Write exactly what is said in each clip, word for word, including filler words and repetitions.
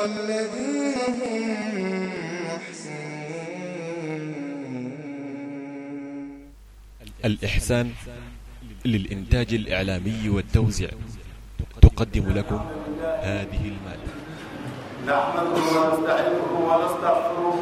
والذين هم محسنون. الإحسان للإنتاج الإعلامي والتوزيع تقدم لكم هذه المادة. نحمده ونستعينه ونستغفره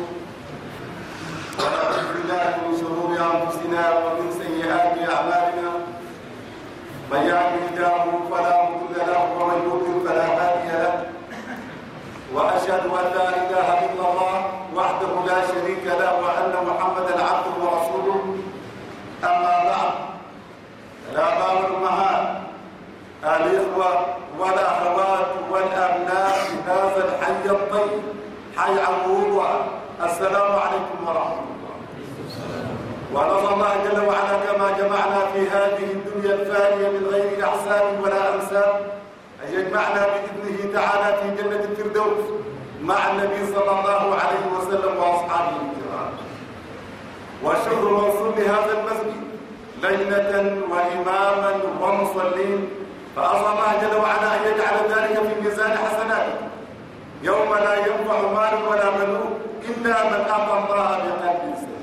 ونعوذ بالله من شرور أنفسنا ومن سيئات أعمالنا. من يهده الله فلا مضل له ومن يضلل فلا هادي له. وأشهد أن لا إله إلا الله وحده لا شريك له وأن محمدا عبده ورسوله. أما بعد، يا باب الأمهات، الإخوة والأخوات والأبناء في هذا الحي الطيب حي عبود، السلام عليكم ورحمة الله. ونسأل الله جل وعلا كما جمعنا في هذه الدنيا الفانية من غير أحساب ولا أنساب أن يجمعنا بإذنه تعالى في جنة الفردوس مع النبي صلى الله عليه وسلم وأصحابه الكرام. والشكر موصول لهذا المسجد ليلة وإماما ومصلين، فأسأل الله جل وعلا أن يجعل ذلك في ميزان حسناتكم يوم لا ينفع مال ولا بنون إلا من أتى الله بقلب سليم.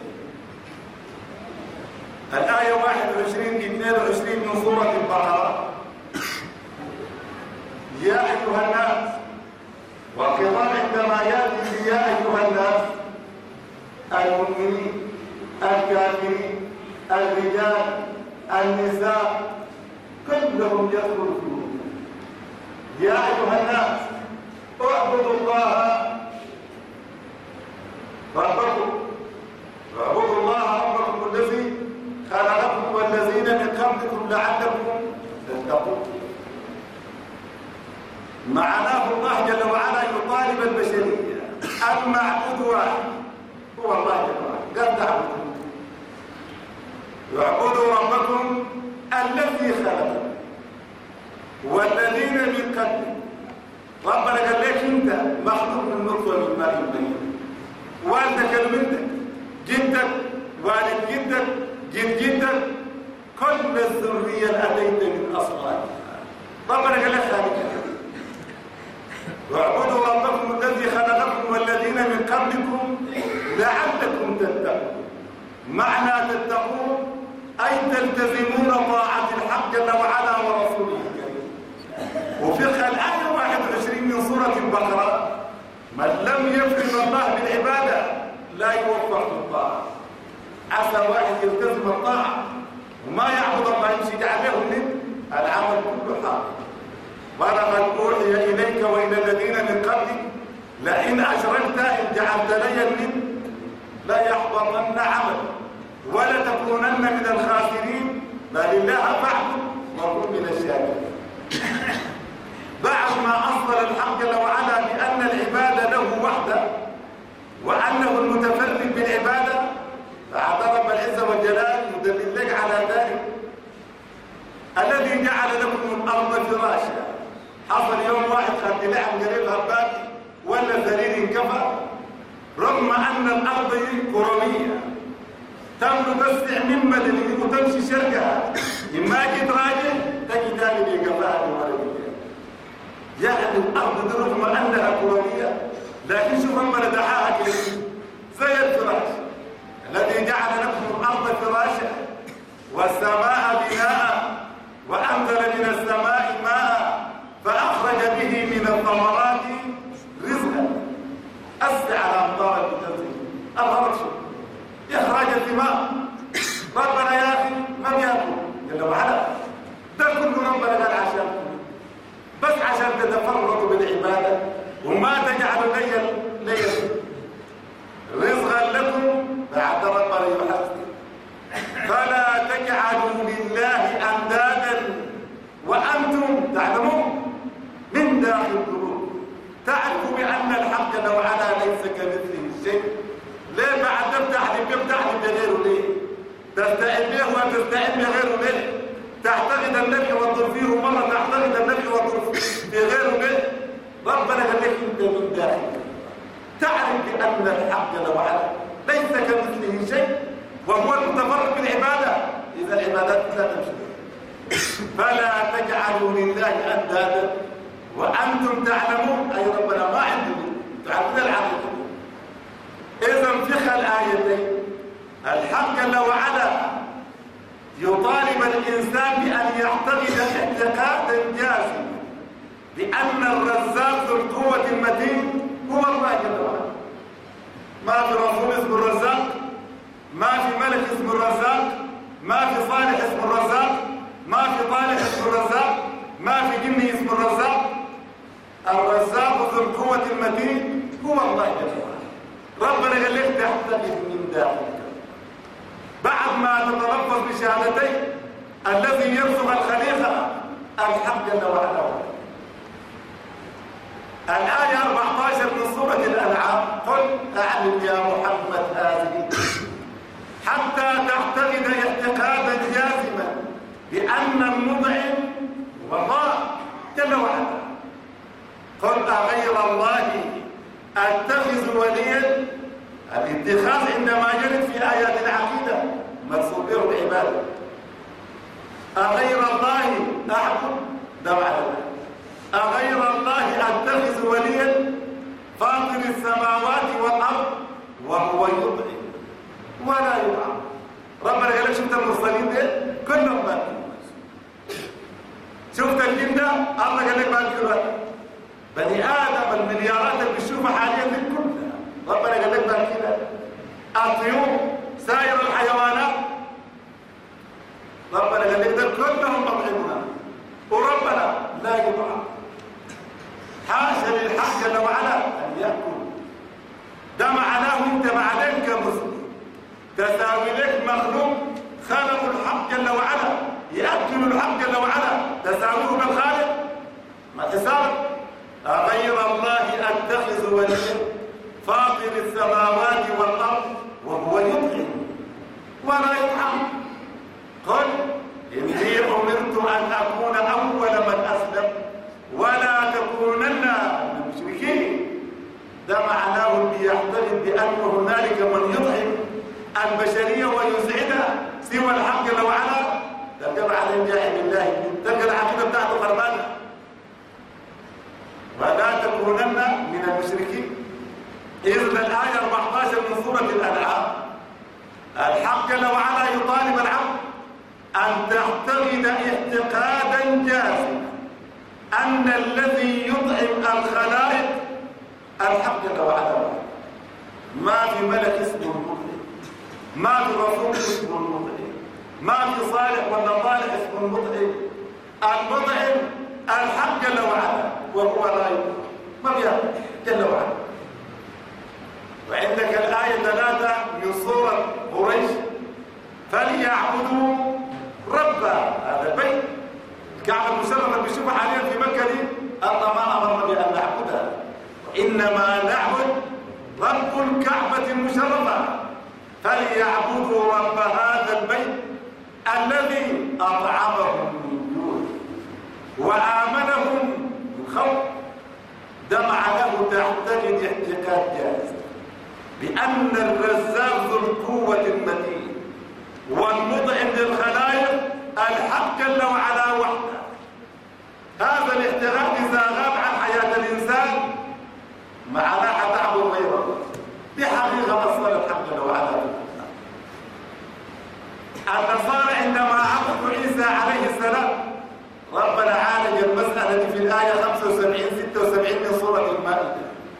الآية واحد وعشرين اثنين وعشرين من سورة البقرة. يا أيها الناس، والخطاب عندما يأتي يا أيها الناس المؤمنين الكافرين الرجال النساء كلهم يدخلون. يا أيها الناس اعبدوا الله ربكم واعبدوا الله ربكم الذي خلقكم والذين من قبلكم لعلكم تتقون. معناه الله جل وعلا يطالب البشرية المعبود واحد هو الله جل وعلا، قد تعبدوا واعبدوا ربكم الذي خلقكم والذين من قبلكم. ربنا قال لك انت مخلوق من نطفه من ماء مهين، والدك الملدك جدك والد جدك جد جدك كل الذريه اتيت من اصلها. ربنا قال لك خالقك. واعبدوا ربكم الذي خلقكم والذين من قبلكم لعلكم تتقون. معنى تتقون أي تلتزمون طاعة الحق جل وعلا ورسوله الكريم. وفي الآية واحد وعشرين من سورة البقرة: من لم يفرض الله بالعبادة لا يوفق للطاعة. عسى واحد يلتزم الطاعة وما يعبد الله يمشي عليه من العمل كله حق. ولقد أوحي إليك وإلى الذين من قبلك لئن أشركت إن جعلت لي الند ليحبطن عملك ولتكونن من الخاسرين. بل الله فاعبد وكن من الشاكرين. بعد ما أصدر الحق جل وعلا بأن العبادة له وحده وأنه المتفرد بالعبادة، فاعترف العزة والجلال يدلل لك على ذلك. الذي جعل لكم الأرض فراشا. حصل يوم واحد خد لعب قريب هباتي ولا ذرير انكفى، رغم أن الأرض كروية تملك بس مما اللي وتمشي شرقها، إما جيت راجع تجد هذه بقفاها الورقية. يعني الأرض رغم أنها كروية لكن شوف ربنا دعاها كده زي الفراش. الذي جعل لكم الأرض فراشا والسماء بناء وأنزل من السماء ماء فأخرج به من الثمرات رزقا. أسع على أمطار التنزيل الغرق شو إخراج الثمار. ربنا يا أخي ما بياكل جل وعلا، ده كله ربنا قال عشان بس عشان تتفرغوا بالعبادة وما تجعلوا لي لي رزقا لكم بعد ربنا يحسن. فلا تجعلوا لله أندادا وأنتم تعلمون من داخل القلوب. تعرفوا بأن الحق جل وعلا ليس كمثله شيء. ليه بعد تفتح لي بتفتح لي بغيره ليه؟ تستعين به وتستعين بغيره ليه؟ تعتقد النبي والضر فيه مرة تعتقد النبي والضر في غيره ليه؟ ربنا قال لك انت من داخل تعرف بأن الحق جل وعلا ليس كمثله شيء وهو المتفرد بالعبادة. إذا العبادات لا تمشي. فلا تجعلوا لله أندادا وأنتم تعلمون أي ربنا ما عندكم تعرفون العقيدة. إذا فقه الآيتين الحق جل وعلا يطالب الإنسان بأن يعتقد اعتقادا جازما بأن الرزاق ذو القوة المتين هو الله جل وعلا. ما في رسول اسمه الرزاق، ما في ملك اسمه الرزاق، ما في صالح اسمه الرزاق، ما في طالح اسمه الرزاق، ما في جني اسمه الرزاق. الرزاق ذو القوة المتين هو الله جل وعلا. ربنا قال لك تحتفظ من داخلك بعد ما تتلفظ بشهادتين الذي يرزق الخليقة الحق جل وعلا. الآية أربعة عشر من سورة الأنعام قل أعلم يا محمد هذه حتى تعتقد اعتقادا جازما بأن المطعم هو الله جل وعلا. قل أغير الله أتخذ وليا. الاتخاذ عندما يرد في آيات العقيدة مقصود به العبادة. أغير الله أعبد ده معنى. أغير الله أتخذ وليا فاطر السماوات والأرض وهو يطعم ولا يطعم. ربنا قال لك شفت المرسلين ده كلهم باكلوا. شفت الجن ده الله قال لك باكلوا. بني آدم المليارات اللي بتشوفها حاليا دي كلها ربنا قال لك باكلوا. الطيور سائر الحيوانات ربنا قال لك ده كلهم مطعمون وربنا لا يطعم. حاشا للحق جل وعلا أن يأكل. ده معناه انت بعدين كمسلم تساوي لك مخلوق خلق الحق جل وعلا يأكل الحق جل وعلا تساويه بالخالق ما حساب. أغير الله أتخذ وليا فاطر السماوات والأرض وهو يطعم ولا يطعم. قل إني أمرت أن أكون أول من أسلم ولا تكونن من المشركين. ده معناه بيعتقد بأن هنالك من يطعم البشرية ويسعدها سوى الحق جل وعلا. تلقى على الجاهل بالله تلقى العقيدة بتاعته خربانة. ولا تكونن من المشركين. إذن الآية أربعة عشر من سورة الأنعام الحق جل وعلا يطالب العبد أن تعتقد اعتقادا جازما أن الذي يطعم الخلائق الحق جل وعلا. ما في ملك اسمه المطعم، ما في رسول اسمه المطعم، ما في صالح ولا طالح اسمه المطعم. المطعم الحق جل وعلا وهو لا يطعم ما بيأكل جل وعلا. وعندك الآية ثلاثة من سورة قريش فليعبدوا رب هذا البيت. الكعبة المشرفة اللي بنشوفها حاليا في مكة دي الله ما أمرنا بأن نعبدها وإنما نعبد رب الكعبة المشرفة. فليعبدوا رب هذا البيت الذي أطعمهم من جوع وآمنهم من خوف. ده معناه تعتقد اعتقاد جاز بأن الرزاق ذو القوة المتين والمطعم للخلائق الحق جل وعلا وحده. هذا الاعتقاد إذا غاب عن حياة الإنسان معناه حتعبد غيره. دي حقيقة أصل الحق جل وعلا. النصارى عندما عبدوا عيسى عليه السلام ربنا عالج المسألة في الآية خمسة وسبعين ستة وسبعين من سورة المائدة.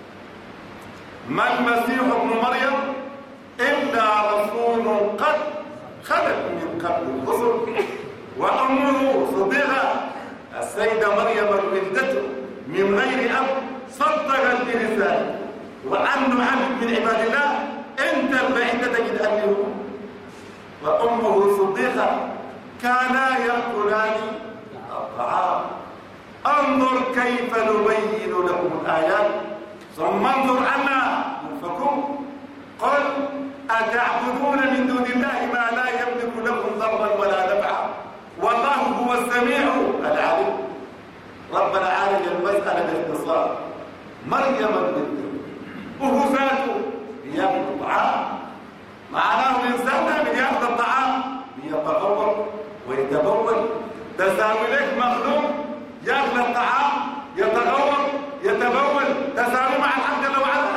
ما المسيح ابن مريم إلا رسول قد خلت من قبل الرسل وأمه صديقة. السيدة مريم ولدته من غير أب صدقت بلسانه وأنه عبد من عباد الله أنت البعيد تجد أنه وأمه صديقة كانا يأكلان الطعام. انظر كيف نبين لكم الآيات ثم انظر أنا ينفكون. قل أتعبدون من دون الله ما لا يملك لكم ضرا ولا نفعا والله هو السميع العليم. ربنا عالج المسألة باختصار. مريم ابنته وهو ذاته بياكل الطعام. معناه الإنسان ده بياكل الطعام بيتغور ويتبول. تساوي لك مخلوق ياكل الطعام يتغور يتبول تساوي مع الحق جل وعلا.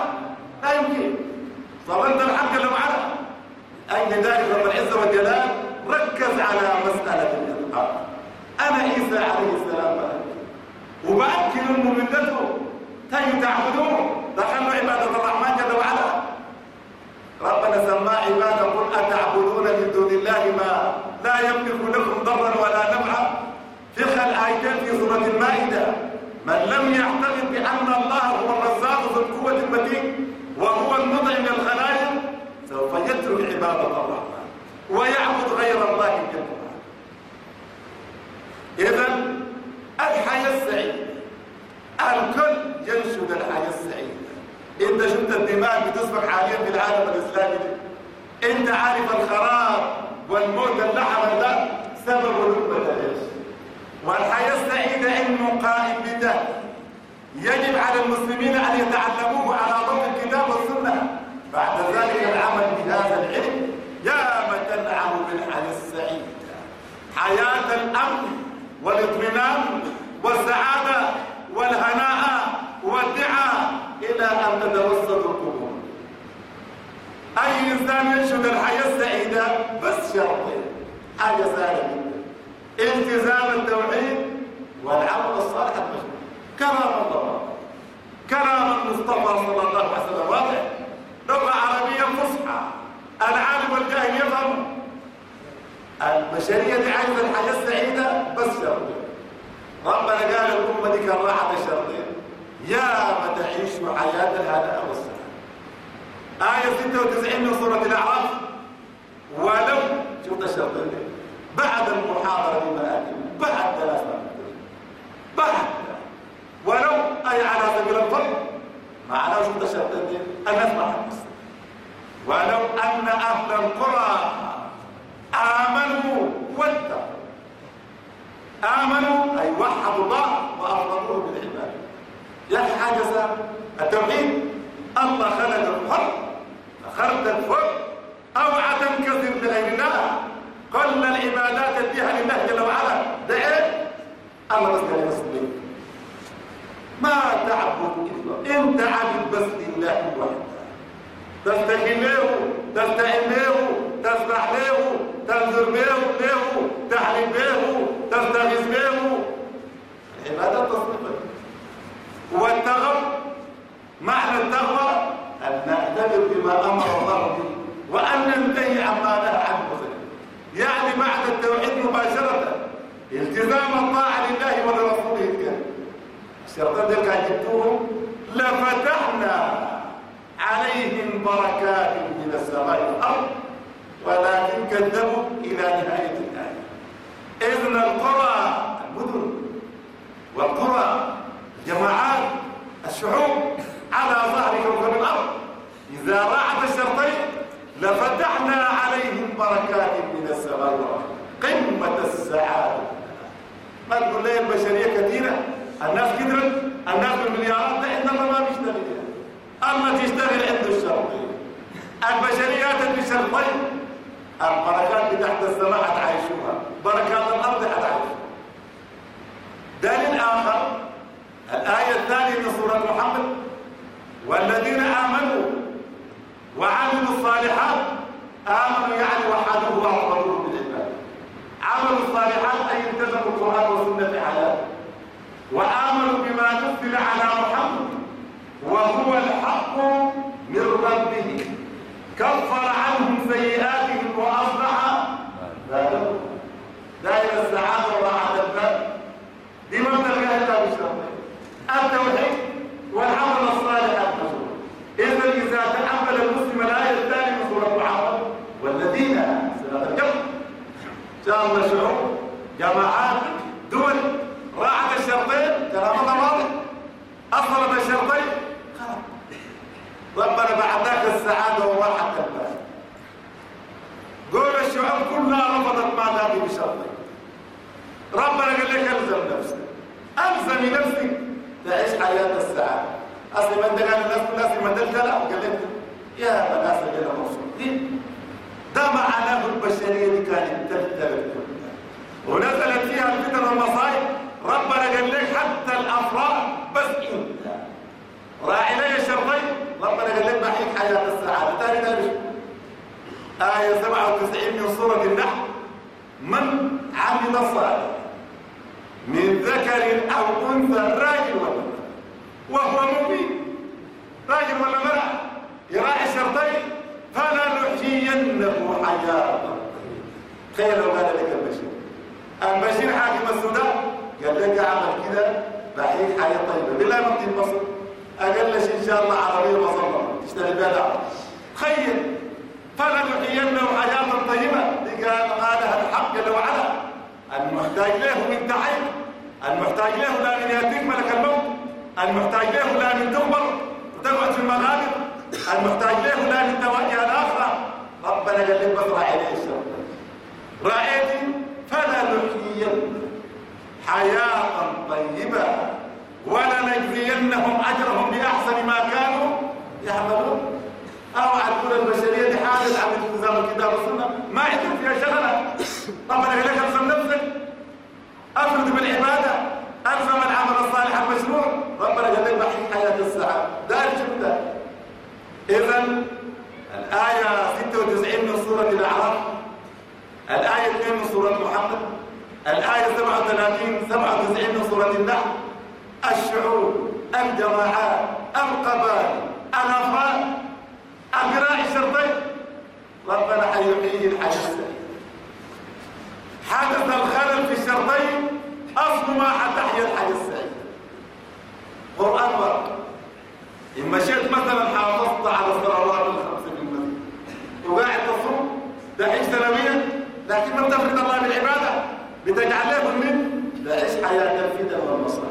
ولذلك رب العزة والجلال ركز على مسألة الإلحاق. أنا عيسى عليه السلام وبأكل أمه ملته تي تعبدون دخلوا عبادة الرحمن جل وعلا. ربنا سماه عبادة قل أتعبدون من دون الله ما لا يملك لكم ضرا ولا نفعا. في خلق آيتين في سورة المائدة: من لم يعتقد بأن الله هو الرزاق ذو القوة المتين وهو المطعم للخلائق سوف يترك عبادة الرحمن ويعبد غير الله جل وعلا. إذن الحياة السعيدة الكل ينشد الحياة السعيدة. انت شفت الدماء بتسفك حاليا في العالم الاسلامي، انت عارف الخراب والموت اللحم ده سبب لقمة العيش. والحياة السعيدة انه قائم بذاته يجب على المسلمين ان يتعلموه على ضوء الكتاب والسنة، بعد ذلك العمل بهذا العلم. يا من تنعم بالحياة السعيدة، حياة الامن والاطمئنان والسعادة والهناء والدعاء إلى أن تتوسط القبور. أي إنسان ينشد الحياة السعيدة بس شرطين، حاجة سهلة جدا: التزام التوحيد والعمل الصالح المشروع. كلام الله، كلام المصطفى صلى الله عليه وسلم واضح، لغة عربية فصحى، العالم والجاهل يفهم. البشرية دي عايزة الحياة السعيدة بس شرطين. ربنا قال الأمة دي كالراحة الشرطين: يا ما تعيش حياة الهداء والسلام. آية ستة وتسعين من سورة الأعراف: ولو شفت الشرطين دي بعد المحاضرة بمآتم بعد ثلاث مرات بعد ولو أي على سبيل الفرض معناه شفت الشرطين دي الناس ما حدث. ولو أن أهل القرى آمنوا واتقوا. آمنوا أي وحدوا الله وأفضلوه بالعبادة. يا أخي حاجة سهلة، التوحيد. الله خلق الحر خلق الفر أوعى تنكسر لغير الله. كل العبادات اديها لله جل وعلا. ده إيه؟ الله بس قال يسلم ما تعبد إلا أنت عبد بس لله وحده. تستغي له، تستعين له، تسبح له، تنذر به له، تحلم به، تستغيث به. العبادة تصديق. والتغوى معنى التغوى أن نعتبر بما أمر الله به وأن ننتهي عما نهى عنه. يعني بعد التوحيد مباشرة التزام الطاعة لله ولرسوله الكريم. الشرطين دول كان جبتوهم لفتحنا عليهم بركات من السماء والأرض ولكن كذبوا إلى نهاية الآية. إذن القرى المدن والقرى جماعات الشعوب على ظهر كوكب الأرض إذا راعت الشرطين لفتحنا عليهم بركات من السماء والأرض. قمة السعادة. ما تقول لي البشرية كثيرة، الناس كثرت، الناس بالمليارات، ده إنما ما بيشتغل. الله تشتغل عنده الشرطين. البشريات بشرطين. البركات بتحت السماء حتعيشوها، بركات الأرض حتعيشوها. دليل آخر الآية الثانية من سورة محمد: والذين آمنوا وعملوا الصالحات. آمنوا يعني وحدوه وأفضلوه بالعبادة. عملوا الصالحات أي التزموا القرآن وسنة حياته، وآمنوا بما نزل على محمد وهو الحق من ربه، كفر عنهم سيئاتهم وأصلح بالهم. دائرة السعادة وراحة البال دي ما بتلقاها إلا بالشرطين: التوحيد والعمل الصالح المشروع. إذا إذا تأمل المسلم الآية الثانية من سورة محمد: والذين سنتكلم شاء الله شعوب جماعات دول راعت الشرطين. كلام الله واضح، أصلت الشرطين خلاص. ربنا بعدك السعادة وراحة البال. قول الشعوب كلها رفضت ما ذاك بشرطين. ربنا قال لك الزم نفسك، الزمي نفسك تعيش حياة السعادة. أصل ما انت قال الناس كلها ما تلتلا وقال لك يا بناس اللي مبسوطين. ده معناه البشرية اللي كانت تلتلت كلها ونزلت فيها الفتن والمصائب. ربنا قال لك حتى الأفراح بس انت راعي لي الشرطين. ربنا قال لك بحيك حياة السعادة. ثاني ثاني آية سبعة وتسعين من عمل صالح من ذكر أو أنثى راجل ولا وهو مؤمن، راجل ولا مرأة يراعي الشرطين، فلنحيينه حياة. تخيل لو قال لك البشير البشير حاكم السودان قال لك عمل كده بحيث حياة طيبة بالله مقتل مصر أقلش إن شاء الله عربية مصر تشتري بها دعوة. تخيل فلنحيينه حياة طيبة، قال قالها الحق جل وعلا. المحتاج له من تعب، المحتاج له لا من يأتيك ملك الموت، المحتاج له لا من تغبر وتقعد في المغابر، المحتاج له لا من تواجه الآخرة. ربنا قال لك بس راعي لي الشر رأيتي فلنحيينه حياة طيبة ولنجزينهم أجرهم بأحسن ما كانوا يعملون. أوعى تقول البشرية دي حالة عن التزام الكتاب والسنة ما عندهم فيها شغلة. ربنا قال لك ألزم نفسك، أفرد بالعبادة، ألزم العمل الصالح المشروع. ربنا قال لك بحي حياة السعادة دار جدا. إذن الآية ستة وتسعين من سورة الأعراف، الآية اثنين من سورة محمد، الآية سبعة وثلاثين سبعة وتسعين من سورة النحل، الشعوب، الجماعات، القبائل، الأفراد، أبراء الشرطين، ربنا حيحيي الحياة السعيدة. حدث الخلل في الشرطين أصل ما حتحيا الحياة السعيدة. قرآن ورد. إن مشيت مثلا حافظت على الصلوات الخمس في المسجد وقاعد تصوم تعيش سنويا، لكن ما بتفرد الله بالعبادة بتجعل له من تعيش حياة الفداء والمصائب.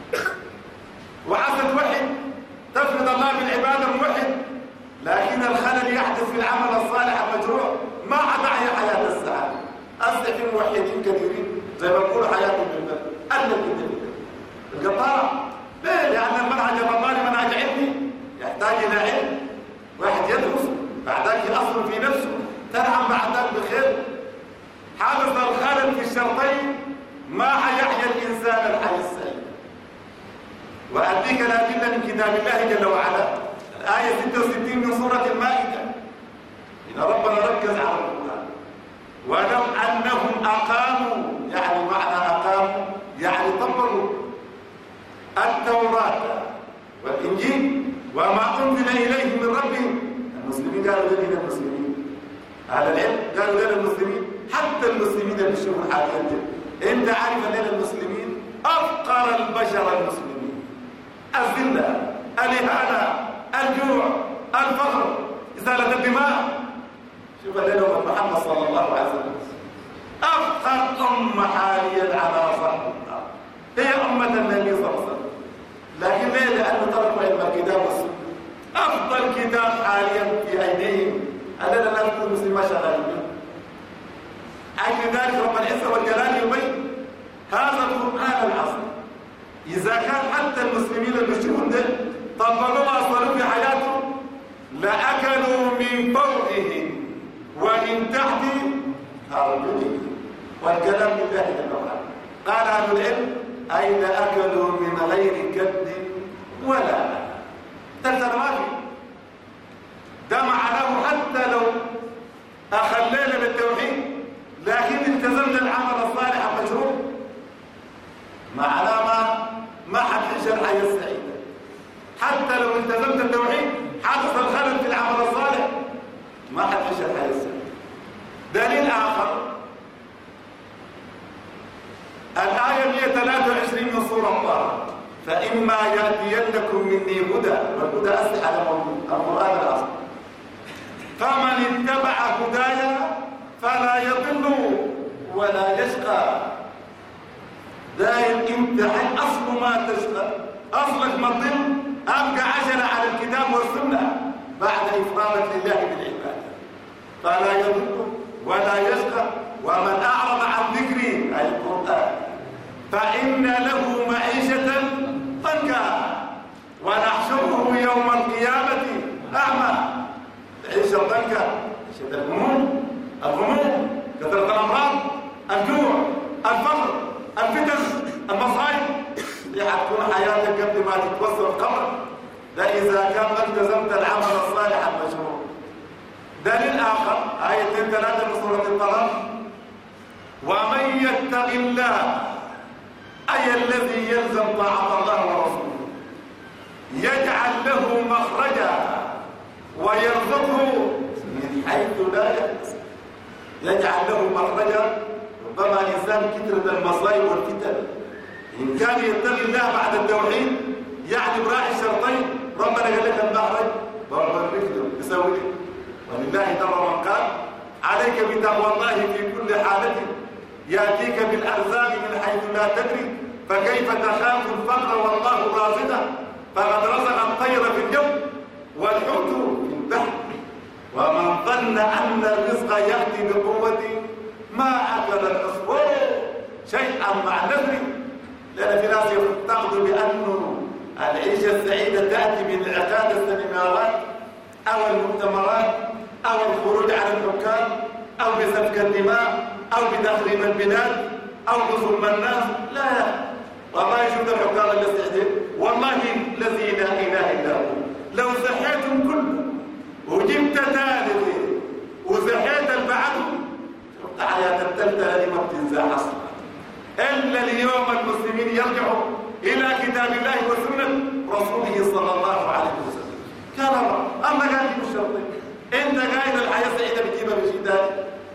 وعايز توحد تفرد الله بالعبادة موحد، لكن الخلل يحدث في العمل الصالح المشروع ما حتحيا حياة السعادة. أصلح في موحدين كثيرين زي ما بيقولوا حياتهم بالبلد أهل الكتاب القطارة. ليه؟ لأن المنهج الرباني منهج علمي يحتاج إلى علم، واحد يدرس بعدك يأصل في نفسه تنعم بعدك بخير. حدث الخلل في الشرطين ما حيحيا الإنسان الحياة السعيدة. وأديك الأدلة من كتاب الله جل وعلا، الآية ستة وستين من سورة المائدة. إن ربنا ركز على القرآن، ولو أنهم أقاموا، يعني معنى أقاموا يعني طبقوا التوراة والإنجيل وما أنزل إليهم من ربهم. المسلمين قالوا لنا المسلمين، أهل العلم قالوا لنا المسلمين، حتى المسلمين اللي بيشوفوا حاليا دي. أنت عارف أن المسلمين أفقر البشر المسلمين، الذلة، الإهانة، الجوع، الفقر، إزالة الدماء. شوف لنا محمد صلى الله عليه وسلم أفقر أمة حاليا على ظهر الأرض هي أمة النبي صلى الله عليه وسلم. لكن ليه؟ لأنه تركوا علم الكتاب والسنة. أفضل كتاب حاليا في أيديهم أننا لا نكون مسلمين شغالين به. أجل ذلك رب العزة والجلال يبين هذا القرآن العظيم إذا كان حتى المسلمين المشركون ده طبقوا ما أصلوا في حياتهم لأكلوا من فوقهم ومن تحت أرجلهم، والكلام لله جل وعلا. قال أهل العلم أي لأكلوا من غير كد ولا تلتنا ما في. ده معناه حتى لو أخلينا بالتوحيد لكن التزمنا العمل الصالح المشروع معناه ما ما حتعيش الحياة السعيدة. حتى لو التزمت التوحيد حدث الخلل في العمل الصالح ما حتعيش الحياة السعيدة. دليل آخر الآية مئة وثلاثة وعشرين من سورة طه، فإما يأتينكم مني هدى، والهدى أصلح على القرآن الأصل، فمن اتبع هدايا فلا يضل ولا يشقى. دايم امتحن أصل ما تشقى، أصلك ما تضل أبقى عجلة على الكتاب والسنة بعد إفرادك لله بالعبادة، فلا يضل ولا يشقى. ومن أعرض عن ذكري أي القرآن فإن له معيشة ضنكا ونحشره يوم القيامة أعمى. عيشة ضنكا، عيشة الهموم، الغموم، كثرة الأمراض، الجوع، الفقر، الفتن، المصائب. دي حتكون حياتك قبل ما تتوسع القبر. ده إذا كان التزمت العمل الصالح المشروع. دليل آخر آية ثلاثة من سورة الطلاق، يتق الله أي الذي يلزم طاعة الله ورسوله يجعل له مخرجا ويرزقه من حيث لا يحتسب. يجعل له مخرجا. ربما الإنسان كثرة المصائب والفتن إن كان يتقي الله بعد التوحيد يعني براعي الشرطين ربنا قال لك المخرج برضه له يسوي لك. ولله در من قال عليك بتقوى الله في كل حالة يأتيك بالأرزاق من حيث لا تدري فكيف تخاف الفقر والله رازقه فقد رزق الطير في الجو والحوت في البحر ومن ظن أن الرزق يأتي بقوة ما أكل العصفور شيئا مع نفسه. لأن في ناس يعتقدوا بأن العيشة السعيدة تأتي بانعقاد السينماوات أو المؤتمرات أو الخروج على الحكام أو بسفك الدماء أو بتخريب البلاد أو بظلم الناس. لا والله شفت الحكام الاستعداد والله الذي لا إله إلا هو لو زحيتم كله وجبت ثالث وزحيت البعض تعالى الثالثة لما بتنزاح أصلا. إلا اليوم المسلمين يرجعوا إلى كتاب الله وسنة رسوله صلى الله عليه وسلم. كان الله أما قال لي بالشرطين أنت قايل الحياة السعيدة بتجيبها بشداد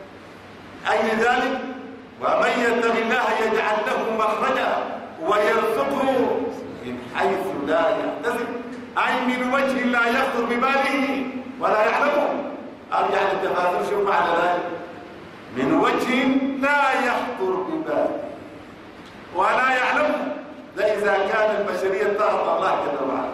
أي ذلك ومن يتق الله يجعل له مخرجا ويرزقه من حيث لا يحتسب أي من وجه لا يخطر بباله ولا يعلمه. أرجع للتفاصيل شوف على ذلك من وجه لا يخطر بباله ولا يعلمه. ده إذا كان البشرية تعطى الله جل وعلا.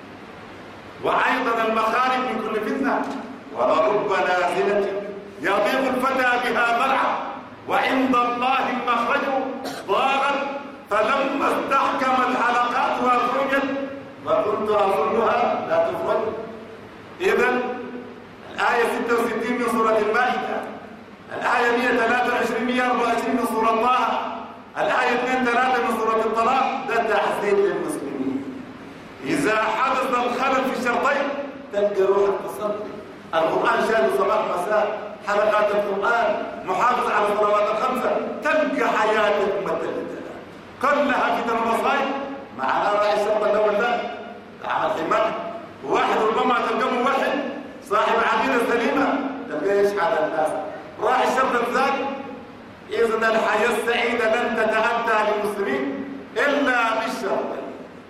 وأيضا المخارج من كل فتنة ولرب نازلة يضيق الفتى بها ضلعا وعند الله المخرج ضاغت فلما استحكم الحلقات وأخرجت وكنت أظنها لا تخرج. إذن الآية ستة وستين من سورة المائدة الآية مئة وثلاثة وعشرين مئة وأربعة وعشرين من سورة طه الآية اثنين ثلاثة من سورة الطلاق ده تحذير للمسلمين. إذا حدث الخلل في الشرطين تلقى روحك تصلي القرآن شاهد صباح مساء حلقات القرآن محافظ على الصلوات الخمسة تلقى حياتك متلتة كلها كده المصايب. معنا راعي الشرطة الأول ده عمل حماية واحد ربما تلقى واحد صاحب عقيدة سليمة تلقى يشحن الناس. راعي الشرطة الثاني إذن الحياة السعيدة لن تتأتى للمسلمين إلا بالشرطين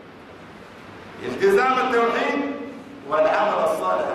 التزام التوحيد والعمل الصالح.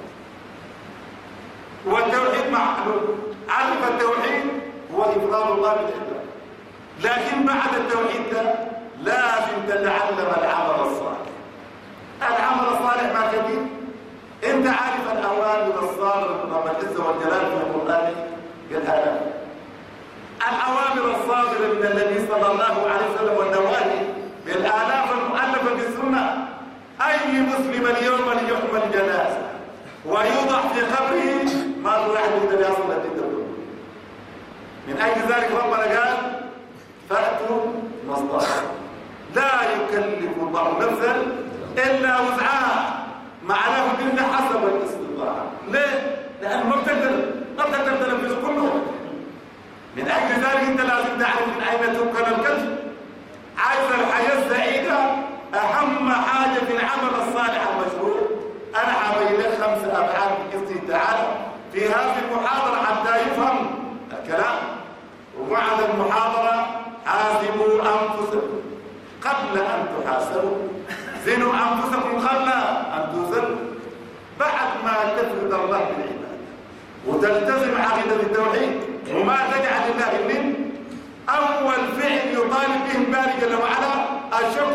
والتوحيد معلوم عرف التوحيد هو إفراد الله بالعبادة لكن بعد التوحيد ده لازم تتعلم العمل الصالح. العمل الصالح ما كثير انت عارف الأوامر الصالحة رب العزة والجلال في القرآن قالها الأوامر الصادرة من النبي صلى الله عليه وسلم والنواهي بالآلاف المؤلفة بالسنة. أي مسلم اليوم يحمل جنازة ويوضع في قبره ما هو يحمل الناس التي تقول. من أجل ذلك ربنا قال فأتوا مصدرها لا يكلف الله نفسا إلا وسعها معناه إن حسب الاستطاعة. ليه؟ لأنه ما بتقدر ما بتقدر تنفذ كله. من أجل ذلك أنت لازم تعرف من أين تمكن الكسب. عايز الحياة السعيدة أهم حاجة في العمل الصالح المشروع. أنا حابين لك خمس أبعاد بإذن تعالى في هذه المحاضرة حتى يفهم الكلام. وبعد المحاضرة حاسبوا أنفسكم قبل أن تحاسبوا زنوا أنفسكم قبل أن تزنوا. بعد ما تفرد الله بالعبادة وتلتزم عقيدة التوحيد وما تجعل الله الند أول فعل يطالب به الباري جل وعلا الشكر.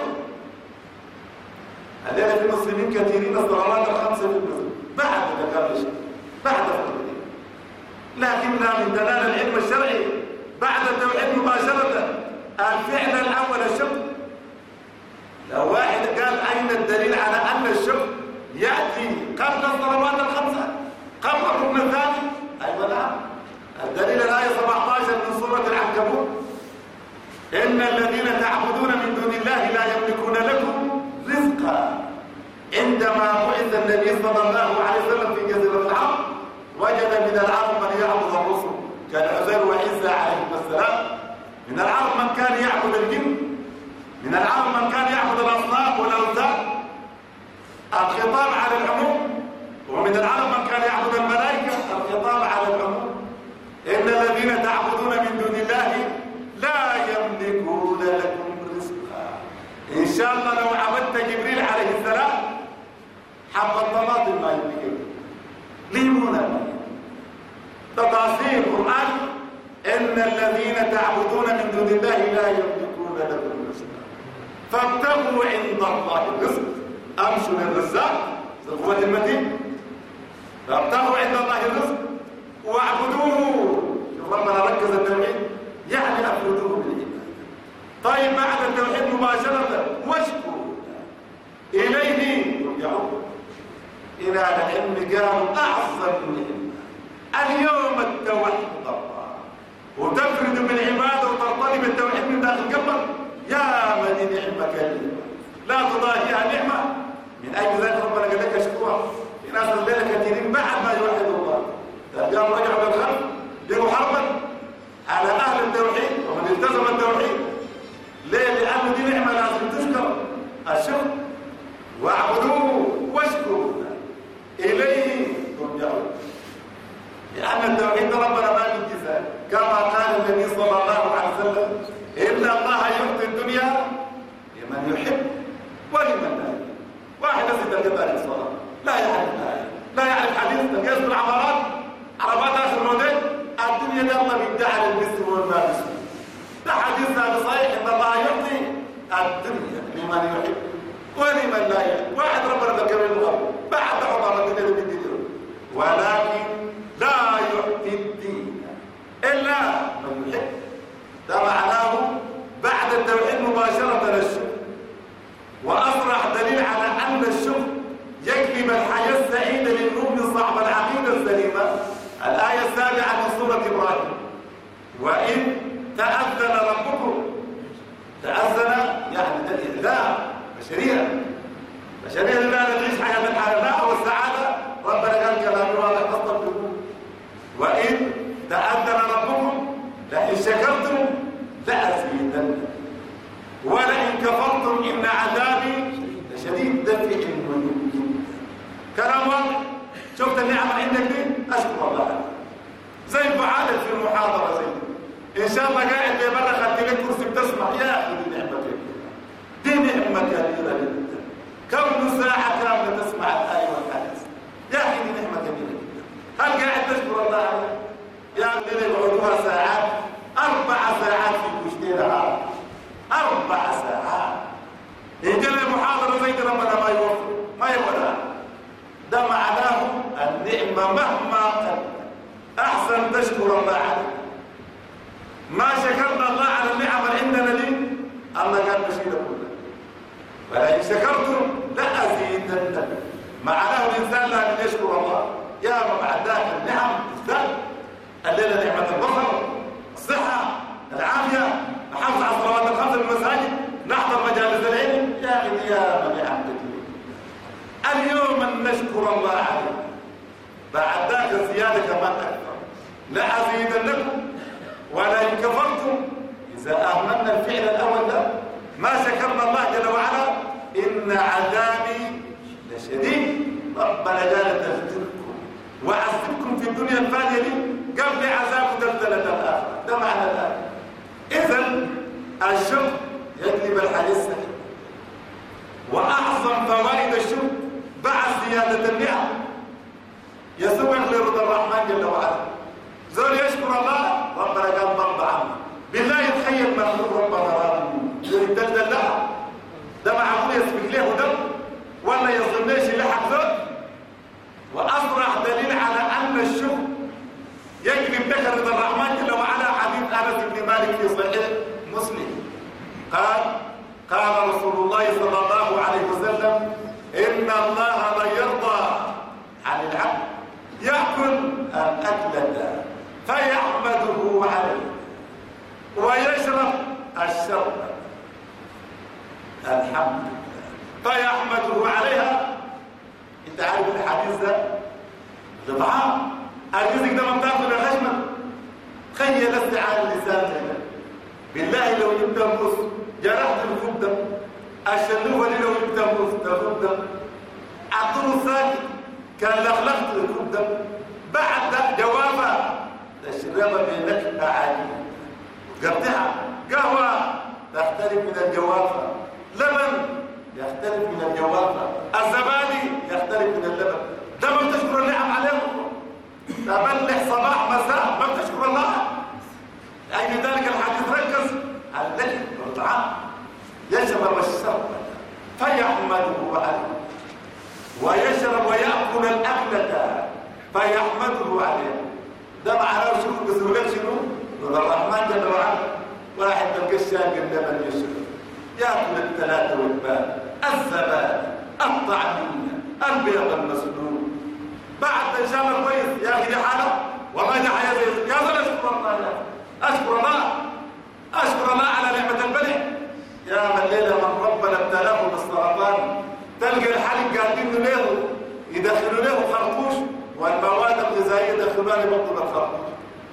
الليلة في المسلمين كثيرين الصلوات الخمسة في المسلمين بعد ذكر الشكر بعد فرد لكن لا من دلال العلم الشرعي بعد التوحيد مباشرة الفعل الأول الشكر. لو واحد قال أين الدليل على أن الشكر يأتي قبل الصلوات الخمسة قبل الركن الثاني؟ أيوة نعم. الدليل الآية سبعة عشر من سورة العنكبوت إن الذين تعبدون من دون الله لا يملكون لكم رزقا. عندما بعث النبي صلى الله عليه وسلم في جزيرة العرب وجد من العرب من يعبد الرسل كالعزير وعيسى عليهم السلام من العرب من كان يعبد الجن، من العرب من كان يعبد الأصنام والأوثان، الخطاب على العموم. ومن العرب من كان يعبد الملائكة، الخطاب على العموم. إن الذين تعبدون من دون الله لا يملكون لكم رزقا. إن شاء الله لو عبدت جبريل عليه السلام حب الطماطم ما يملكه، ليمونا تفاصيل القرآن. إن الذين تعبدون من دون الله لا يملكون لكم رزقا فابتغوا عند الله الرزق. أمشوا للرزاق ذو القوة المتين، فابتغوا عند الله الرزق واعبدوه. شوف ربنا ركز التوحيد، يعني افردوه بالعباده. طيب بعد التوحيد مباشره واشكروا اليه يرجعون. الى العلم قالوا اعظم نعمه اليوم التوحيد الله، وتفرد بالعباده وترتضي بالتوحيد من داخل قلبك. يا من نعمه كريمه لا تضاهيها نعمه. من اجل ذلك ربنا قال لك اشكرها. في ناس الليله كثيرين بعد ما يوحدوا الله قاموا رجعوا بالخلف، لقوا حربا على اهل التوحيد ومن التزم التوحيد. ليه؟ لانه دي نعمه لازم تشكر. الشكر واعبدوه واشكروا اليه ترجعون. لان التوحيد ربنا ما بالجزاء، كما قال النبي صلى الله عليه وسلم ان الله يعطي الدنيا لمن يحب ولمن لا يحب. واحد اسد الجبال الصلاه لا يعرف الآية، لا يعرف حديث، تقيس العبارات عربات آخر موديل. الدنيا دي الله بيدعي على المسلم والما مسلم. ده حديث هذا صحيح إن الله يعطي الدنيا لمن يحب ولمن لا يحب. واحد ربنا ذكر الغرب بعد عطى الدنيا بالدين، ولكن لا يعطي الدين إلا من يحب. ده معناه بعد التوحيد مباشرة للشكر. وأصرح دليل على أن الشكر يجلب الحياة السعيدة للمؤمن صاحب العقيدة السليمة الآية السابعة من سورة إبراهيم. وإن تأذن ربكم، تأذن يعني الإذان بشرية، بشرية لله تعيش حياة الحياة والسعادة. ربنا قال كلام واضح أصلا بكم. وإن تأذن ربكم لئن شكرتم لأزيدنكم ولئن كفرتم إن عذابي لشديد. دفع ويمكن كلام واضح. شفت النعمة عندك دي أشكر الله. زي المعالج في المحاضرة زي دي. إن شاء الله قاعد لي برا خدت لك كرسي بتسمع، يا أخي دي نعمة كبيرة، دي نعمة كبيرة جدا. كم ساعة كاملة تسمع الآية والحديث، يا أخي دي نعمة كبيرة جدا. هل قاعد تشكر الله عليها؟ يا أخي اللي يقعدوها ساعات، أربع ساعات في كشتينها، أربع ساعات. يجي لي محاضرة زي دي ربنا ما يوفق ما يقولها. ده معناه النعمة مهما قل أحسن تشكر الله عليه. ما شكرنا الله على النعم اللي عندنا دي الله قال بشيلها كلها. ولئن شكرتم لأزيدنكم. معناه الإنسان لا يشكر الله. يا ما بعد ذلك النعم تزداد. الليلة نعمة البصر، الصحة، العافية، نحافظ على الصلوات الخمس في المساجد، نحضر مجالس العلم. يا أخي يا من نعم كثير. اليوم أن نشكر الله عليه، بعد ذاك الزيادة كمان أكثر. لأزيدنكم ولئن كفرتم. إذا أهملنا الفعل الأول ده ما شكرنا الله جل وعلا إن عذابي لشديد. ربنا قال تذكركم وعذبكم في الدنيا الفانية دي قبل عذاب دلدلة الآخرة. ده معنى الآية. إذن الشكر يجلب الحياة السعيدة. وأعظم فوائد الشكر بعد زيادة النعم يسوع لرضا الرحمن جل وعلا. زول يشكر الله ربنا قال ضرب عنه. بالله يتخيل مخلوق ربنا راضي يدلدل لها. ده معقول يسبق له دم ولا يظنش لحق ذات. وأصرح دليل على أن الشكر يجلب ذكر رضا الرحمن جل وعلا. حديث أنس بن مالك في صحيح مسلم قال قال رسول الله صلى الله عليه وسلم إن الله لا يرضى عن العبد يأكل الأكلة فيحمده عليه ويشرب الشرب الحمد لله فيحمده عليها. انت عارف الحديث ده لطعام الرزق ده ما بتاكل الخشمه. تخيل استعاره اللسان هنا بالله لو جبت موس جرحت الكبدة، الشنوفة دي لو جبت موس تكبدة، عطوه ساكت كان لخلقت الكبدة بعد جوابها تشربها بينك أعالي قرطها قهوة تختلف من الجوافة، لبن يختلف من الجوافة، الزبادي يختلف من اللبن. ده ما بتشكر النعم عليكم، تبلح صباح مساء ما بتشكر الله. أي لذلك الحديث ركز على الأكل والطعام، يشرب والشرب فيحمده عليه، ويشرب ويأكل الأكلة فيحمده عليه. ده معناه شكر بسهولة شنو؟ رضا الرحمن جل وعلا. واحد تلقى الشاق اللبن يشرب، ياكل الثلاثة والباء، الزبادي، الطعمية، البيض المسلوق. بعد ان شاء الله كويس يا اخي دي حاله والله دي حياه زي يا زلمه اشكر الله يا اشكر الله اشكر الله على نعمه البلع. يا من ليله من ربنا ابتلاه بالسرطان تلقى الحلق قاعدين له يدخلوا له خرطوش والمواد الغذائيه يدخلوها لبطن الخرطوش.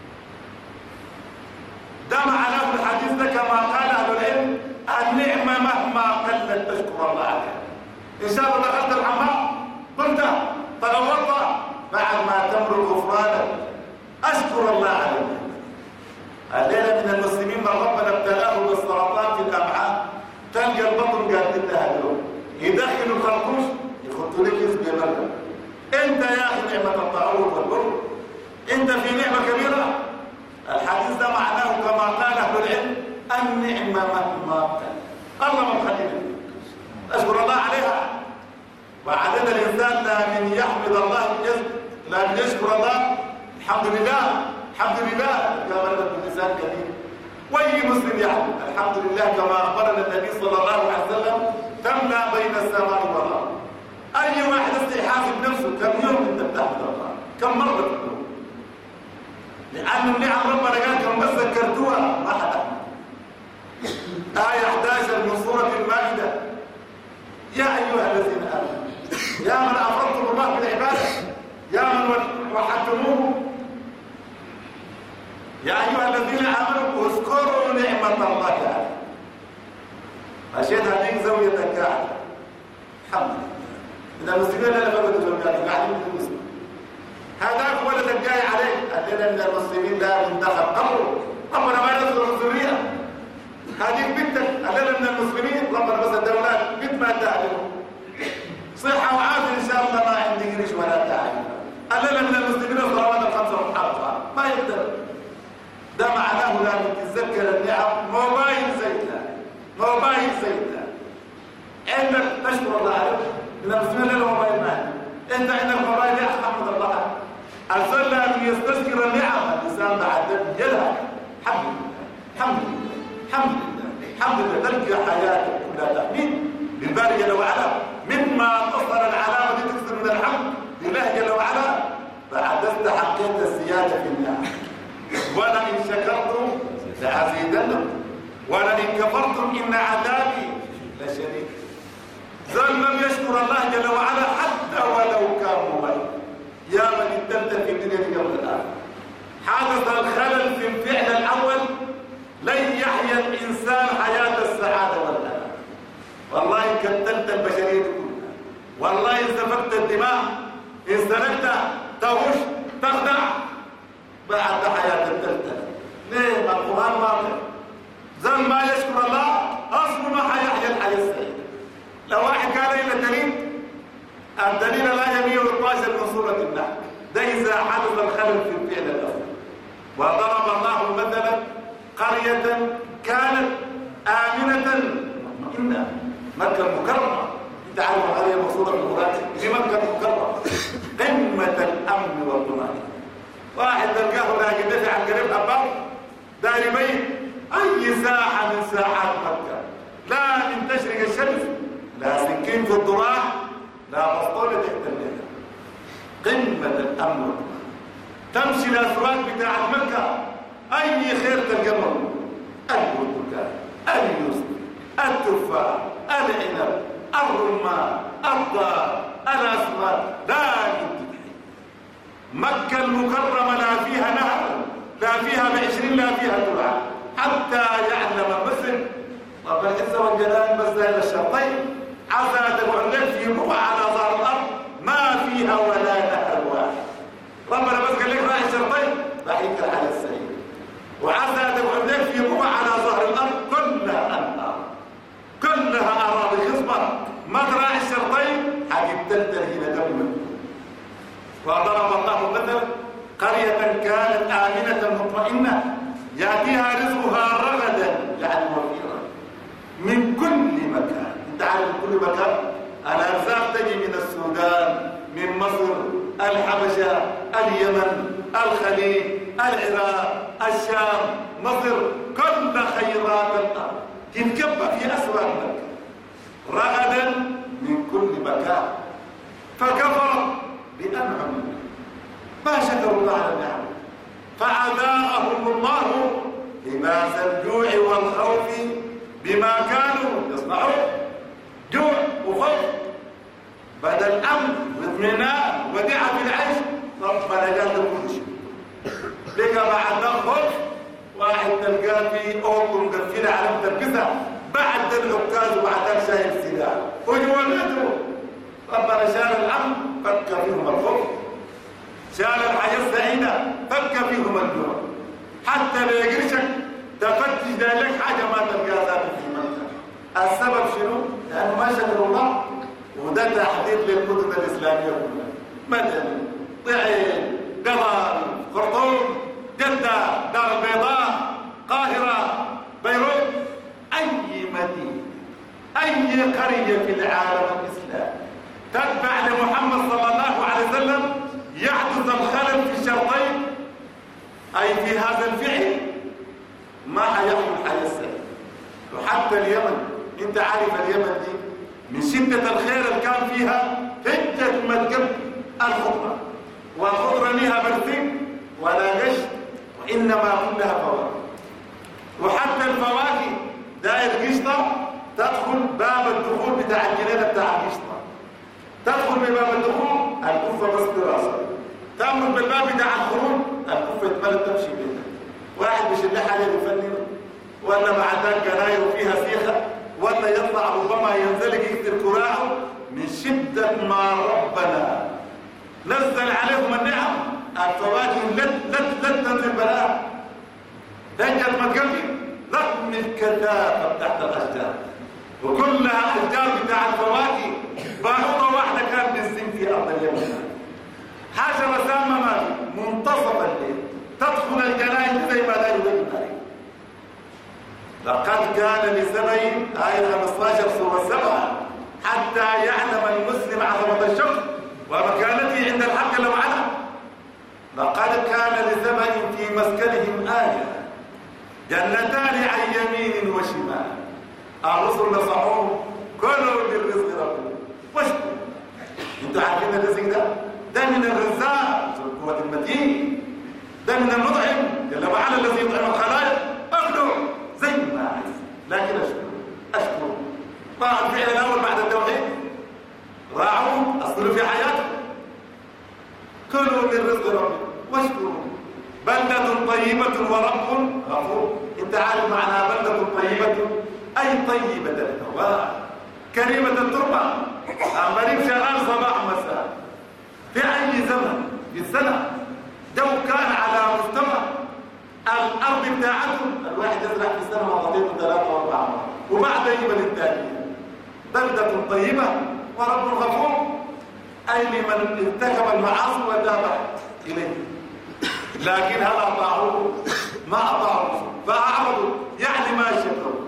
ده معناه في الحديث ده كما قال اهل العلم النعمه مهما قلت تشكر الله عليها. ان شاء الله دخلت الحمام قلت تغوطت بعد ما تمر غفرانك اشكر الله عليه. الليله من المسلمين من ربنا ابتلاه بالسرطان في الامعاء تلقى البطن قاعد لها اليوم يدخلوا الخرطوش يحطوا لك يزبي بلد. انت يا اخي نعمه الطاعون والبر انت في نعمه كبيره. الحديث ده معناه كما قال اهل العلم النعمه مهما كان الله ما مخلينا اشكر الله عليها. وعلينا الانسان لا من يحمد الله لا من يشكر الله الحمد لله الحمد لله كما نبت الانسان كبير. واي مسلم يحمد الحمد لله كما اخبرنا النبي صلى الله عليه وسلم تملا بين السماء والارض. اي واحد استحاف بنفسه كم يوم انت بتحمد الله كم مره في اليوم؟ لان النعم ربنا قال كم بس ذكرتوها ما حد آية احد عشر من سورة المائدة يا أيها الذين آمنوا يا من أفرطتم الله بالعبادة يا من وحدتموه يا أيها الذين آمنوا اذكروا نعمة الله عليكم. أشهد هذه زاوية القاعدة الحمد لله. إذا المسلمين لا يفقدوا زوجاتهم قاعدين في المسلم هذاك هو اللي جاي عليه. أدينا من المسلمين لا من دخل قبره ربنا ما ينصر الذرية. هذه بنتك أدينا من المسلمين ربنا بس الدولات بنت ما تعلم صحة وعافية إن شاء الله ما عندي قريش ولا تعلم. أدينا من المسلمين الصلوات الخمسة والحافظة ما يقدر. ده معناه لا تتذكر النعم موبايل زيتها موبايل زيتها عندك تشكر الله عليك. من المسلمين له موبايل معك انت عندك موبايل يا حمد الله. ارسل ان يستذكر النعم الانسان بعد يلهى الحمد لله الحمد لله الحمد لله الحمد لله تلقى حياتك كلها تحميد للباري جل وعلا مما تصل العلامه دي تكثر من الحمد لله جل وعلا فعدست حقيقه الزياده في النعم. ولئن شكرتم لأزيدنكم ولئن كفرتم إن عذابي لشديد. ذل من يشكر الله جل وعلا حتى ولو كان مبين. يا من اتلت في الدنيا اليوم الآخر حدث الخلل في الفعل الأول لن يحيا الإنسان حياة السعادة والأمان. والله إن كتلت البشرية كلها والله إن سفكت الدماء إن سلكت تغش تخدع بعد حياة التلتة. ليه؟ القرآن واضح. زي ما يشكر الله أصل ما حيحيا الحياة السعيدة. لو واحد قال إلى الدليل الدليل لا يميل اثناشر من سورة النحل. ده إذا حدث الخلل في الفعل الأول. وضرب الله مثلا قرية كانت آمنة مطمئنة مكة المكرمة. أنت عارف القرية المقصودة في القرآن دي مكة المكرمة قمة الأمن والطمأنينة. واحد تلقاه لا يدافع عن قريب أباه داري ميت أي ساحة من ساحات مكة لا من تشرق الشمس لا سكين في الضراع لا بسطولة تحت الليل. قمة الأمن تمشي الأسواق بتاعت مكة أي خير تلقاه البرتقال اليوسف التفاح العنب الرمان الدار الأسمار لا مكة المكرمة لا فيها نهر لا فيها بعشرين لا فيها ترعة حتى يعلم لهم جنان بس زي الشرطين. عسى تقعد لك في بقعة على ظهر الأرض ما فيها ولا نهر واحد. ربنا بس قال لك راعي الشرطين راح ينكر على السعيد. وعسى تقعد لك في بقعة على ظهر الأرض كلها أنهار، كلها أراضي خصبة، ما تراعي الشرطين حق تلتهي لدمك. وضرب الله مثلا قرية كانت آمنة مطمئنة يأتيها رزقها رغدا يعني وفيرا من كل مكان. انت عارف من كل مكان؟ الأرزاق تجي من السودان، من مصر، الحبشة، اليمن، الخليج، العراق، الشام، مصر، كل خيرات الأرض تتكبى في أسواق مكة رغدا من كل مكان. فكفرت بأنعم الله ما شكروا الله على النعم فأذاقهم الله لباس الجوع والخوف بما كانوا يصنعون. جوع وخوف بدل أمن واطمئنان ودعة في العيش ربنا قال كل شيء. لقى بعد ده خوف واحد تلقاه في أوضه مقفلة على متركزة بعد العكاز وبعد شايل سلاح وجوالته. ربنا شال الأمن فك فيهم الخوف، شال الحياة السعيدة فك فيهم الجوع. حتى لو يقرشك تفتش لك حاجة ما تلقاها ذات في المنطقة. السبب شنو؟ لأنه ما شكر الله. وده تحديد للمدن الإسلامية كلها، مدن، طعين، قطر، خرطوم، جدة، دار البيضاء، قاهرة، بيروت، أي مدينة، أي قرية في العالم الإسلامي تتبع لمحمد صلى الله عليه وسلم يحدث الخلل في الشرطين أي في هذا الفعل ما حيحصل الحياة السعيدة. وحتى اليمن، انت عارف اليمن دي من شدة الخير اللي كان فيها هجة متجب الخضرة، والخضرة لها برسيم ولا غش وإنما كلها فواكه. وحتى الفواكه داير قشطة تدخل باب الدخول بتاع الجنينة بتاع القشطة، تدخل بباب الدخول الكفة بس براسها، تأمر بالباب بتاع الخروج الكفة يتملت تمشي بينها. واحد مش اللي حاجة يفنن ولا بعد ذلك جناير فيها سيخة ولا يطلع ربما ينزلق يكتر كراعه من شدة ما ربنا نزل عليهم النعم. الفواكه لت لت لت تنزل بلاء تنجد متقلب رغم الكثافة تحت الأشجار وكلها أشجار بتاع الفواكه. باروضة واحدة كان بالسن في أرض اليمن حاجة مسامة ما منتصف الليل تدخل الجنائن زي ما لا يوجد عليه. لقد كان لسبعين آية خمسة عشر سورة سبعة حتى يعلم المسلم عظمة الشكر ومكانته عند الحق لو علم. لقد كان لسبع في مسكنهم آية جنتان عن يمين وشمال الرسل نصحوهم كلوا من رزق ربكم واشكروا. انتوا عارفين الرزق ده؟ ده من الرزاق ذو القوة المتين، ده من المطعم جل وعلا الذي يطعم الخلائق. اكلوا زي ما عايز لكن اشكروا اشكروا. طبعا الفعل الاول بعد التوحيد راعوا اصلوا في حياتهم كلوا من رزق ربكم واشكروا. بلدة طيبة ورب غفور. انت عارف معنى بلدة طيبة اي طيبة الهواء كريمة التربة عمالين شغال صباح مساء في اي زمن في السنة. جو كان على مستوى الارض بتاعتهم الواحد يزرع في السنة مرتين وثلاثة واربعة وبعد يبقى للتانية. بلدة طيبة ورب غفور اي لمن ارتكب المعاصي وذهب اليه لكن هل اطاعوه؟ ما اطاعوه فاعرضوا يعني ما شكروا.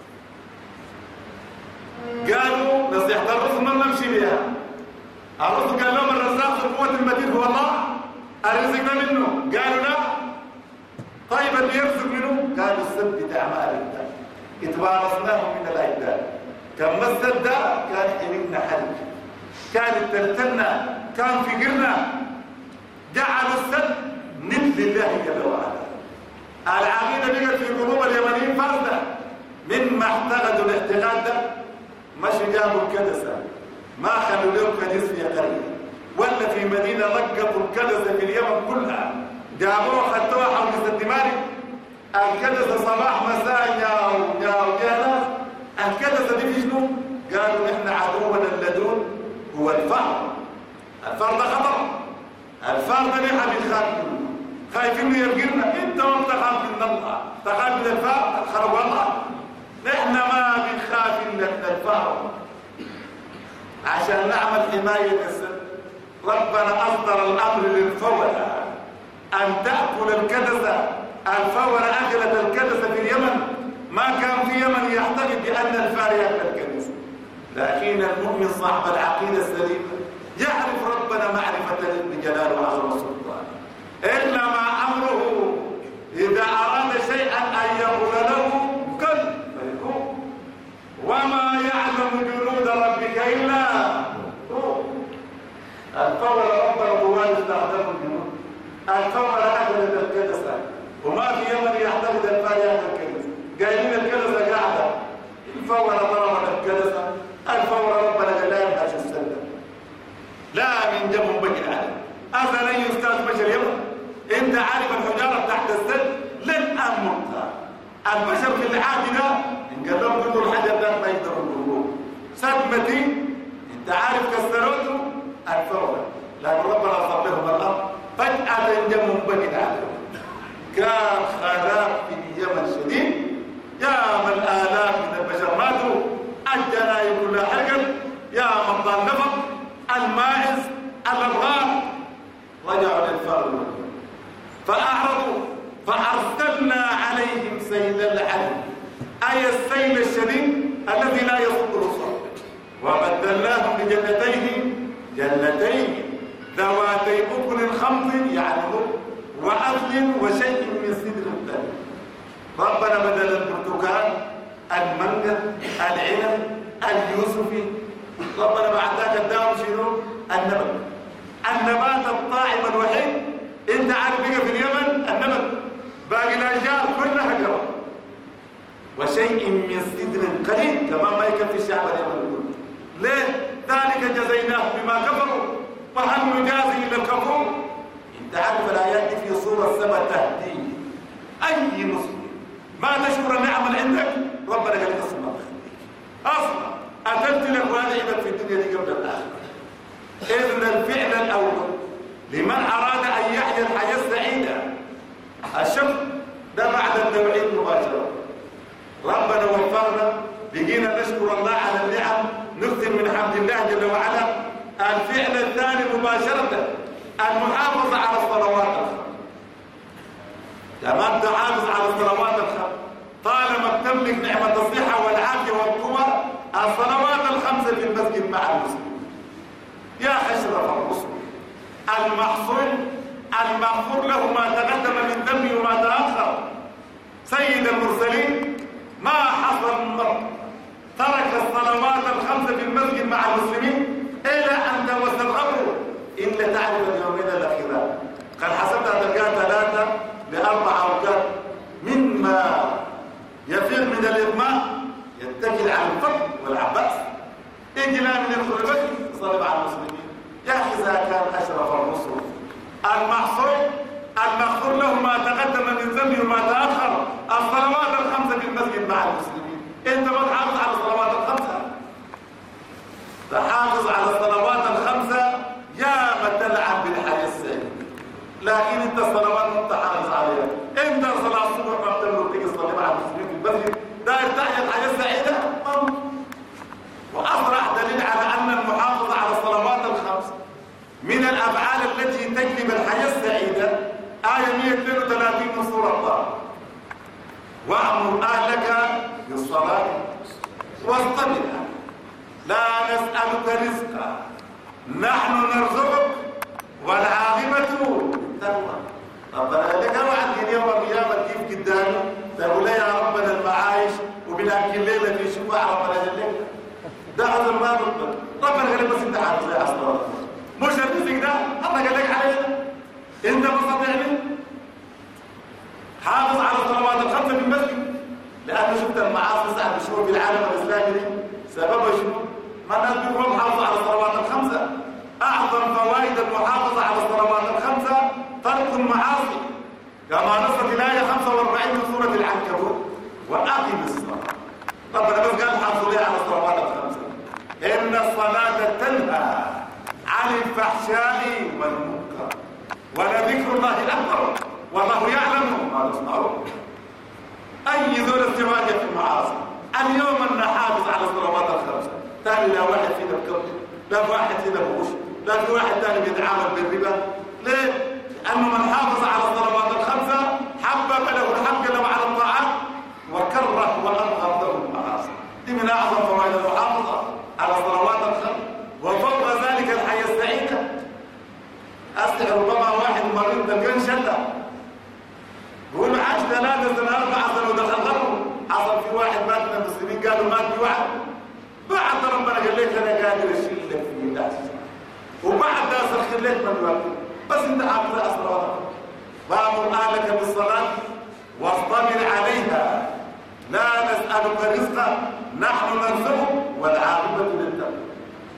قالوا نصيحة الرسل ما نمشي بها. الرسل قال لهم الرزاق ذو القوة المتين هو الله الرزق منه. قالوا لا. طيب اللي يرزق منه؟ قالوا ثبت اعمالك اتبارصناهم من الاجداد كم مسد كان حلقنا حلق كانت تلتنا كان في قرنا جعلوا السد ند لله جل وعلا. العقيدة بقت في قلوب اليمنيين فاسدة مما اعتقدوا الاعتقاد ده مش جابوا الكدسة ما خلوا لهم كنيس في قرية ولا في مدينة لقطوا الكدسة في اليمن كلها جابوها خدتوها حول الدماري. الكدسة صباح مساء ياو ياو يا ناس الكدسة قالوا نحن عدونا اللدود هو الفأر. الفأر ده خطر. الفأر ده نحن بنخاف منه، خايفين يرقلنا. انت ما بتخاف من الله، تخاف من الفأر الخرب والله. نحن ما بنخاف الا من الفأر عشان نعمل حماية للسد. ربنا أصدر الأمر للفورة أن تأكل الكدسة. الفورة أكلت الكدسة في اليمن، ما كان في يمن يعتقد بأن الفار يأكل الكدسة، لكن المؤمن صاحب العقيدة السليمة يعرف ربنا معرفة بجلاله وعظمة سلطانه. إلا ما أمره إذا أراد شيئا أن يقول له كن فيكون، وما يعلم جنود ربك إلا هو. الفور ربنا طوال استخدموا الجنود. الفور أكلت الكدسة، وما في يمن يعتقد الفار يأكل الكدسة. قايلين الكدسة قاعدة، الفور ضربت الكدسة. الفور ربنا قال لا يبقى شو السنة، لا من جنب بقي العالم. أصلا أي أستاذ بشر يمن أنت عارف الحجارة تحت السد لن أمرتها. البشر في العادي ده إن قال لهم كل الحاجة ده ما يقدروا يقولوه. سدمتي أنت عارف كسروته الفور، لكن ربنا صب لهم الأرض فجأة جنب بقي العالم. كان خلاف في اليمن شديد، يا من آلاف من البشر ماتوا، الجناين كلها حرقت، يا من ضل نفق، الماعز، الأبغار، رجعوا للفار فأعرضوا فأرسلنا عليهم سيل العلم، أي السيل الشديد الذي لا يصد الصوت، وبدلناهم بجنتين جنتين ذواتي أكل خمط يعني وأكل وشيء من سدر ثاني. ربنا بدل البرتقال المانجا العنب اليوسفي، ربنا بعد ذاك اداهم شنو؟ النبت. النبات الطاعم الوحيد انت عارف بقى في اليمن النبت، باقي الاشجار كلها كرم. وشيء من سدر قليل كمان ما يكفي الشعب اليمني كله. ليه؟ ذلك جزيناهم بما كفروا وهل نجازي الا الكفور. انت عارف الايات دي في سوره سبع تهدي اي مسلم ما تشكر النعم اللي عندك ربنا قال لك اصلا اصلا قتلت لك واجبك في الدنيا دي قبل الاخره. اذن الفعل الاول لمن اراد ان يحيا الحياه السعيده الشكر ده بعد التوحيد مباشره. ربنا وفقنا بقينا نشكر الله على النعم، نكثر من حمد الله جل وعلا. الفعل الثاني مباشره المحافظه على الصلوات الخمس. تمام تحافظ على الصلوات الخمس طالما تملك نعمه الصحه والعافيه والقوه. الصلوات الخمسه في المسجد مع المسلمين يا اشرف الرسل المحصول المغفور له ما تقدم من ذنبه وما تاخر. سيد المرسلين ما حصل مره ترك الصلوات الخمسه في المسجد مع المسلمين الا ان توسل الامر الا تعرف اليومين الاخيرات قد حسبتها تلقاها ثلاثه لاربع اوقات مما يفيض من الاغماء يتكل على الفضل والعباس. اجنا من الخلفاء صلب على المسلمين يا اذا كان اشرف الرسل المحصول المغفور له ما تقدم من ذنبه وما تاخر. الصلوات الخمسه في المسجد مع المسلمين. انت ما تحافظ على الصلوات الخمسه، تحافظ على الصلوات الخمسه يا من تلعب بالحياه السعيده. لكن انت الصلوات ما تحافظ عليها. انت صلاه الصبح ما بتملك تيجي تصلي مع المسلمين في المسجد داير تحيا الحياه السعيده. واصرح دليل على ان المحافظه على الصلوات الخمس من الافعال التي تجلب الحياه السعيده ايه مئة واثنين وثلاثين من سوره الله. وامر اهلك بالصلاه واصطبر لا نسالك رزقا نحن نرزقك والعاقبه للتقوى. ربنا قال لك اوعد يوم القيامه كيف قدامي تقول يا ربنا المعايش وبناكل ليله في شفاعه ربنا قال لك ده هذا ما ربنا ربنا قال لك بس انت حافظ على الصلاه مش الرزق ده الله قال لك عليه انت مستطيعني حافظ على الصلوات الخمسه في المسجد. لانه شفت المعاصي ساعه مشهور في العالم الاسلامي سببها شنو؟ ما الناس بيقولوا محافظه على الصلوات الخمسه. اعظم فوائد المحافظه على الصلوات الخمسه ترك المعاصي كما نصت الايه خمسة وأربعين من سوره العنكبوت واقم الصلاه. ربنا بس قال حافظوا لي على الصلوات الخمسه إن الصلاة تنهى عن الفحشاء والمنكر ولذكر الله أكبر والله يعلم ما تصنعون. أي ذو الازدواج في المعاصي اليوم أن نحافظ على الصلوات الخمسة، ثاني لا واحد فينا بكبر، لا واحد فينا بغش، لا في واحد ثاني بيتعامل بالربا. ليه؟ لأنه من حافظ على الصلوات الخمسة حبب له الحق له على الطاعات وكره وأبغض له المعاصي. دي من أعظم فوائد المحافظة على الصلوات الخمس. وفوق ذلك الحياة السعيدة. أصلح ربما واحد مريض دقن شلة بيقول له عاش ثلاثة سنة أربعة سنة ودخل غرب. حصل في واحد مات من المسلمين قالوا مات في واحد بعد ربنا قال لك أنا قادر أشيل لك في الناس وبعد ده أسخر لك من الوقت بس أنت حافظ على الصلوات. وأمر أهلك بالصلاة واصطبر عليها لا نسألك رزقا نحن نرزقك والعاقبة للتقوى.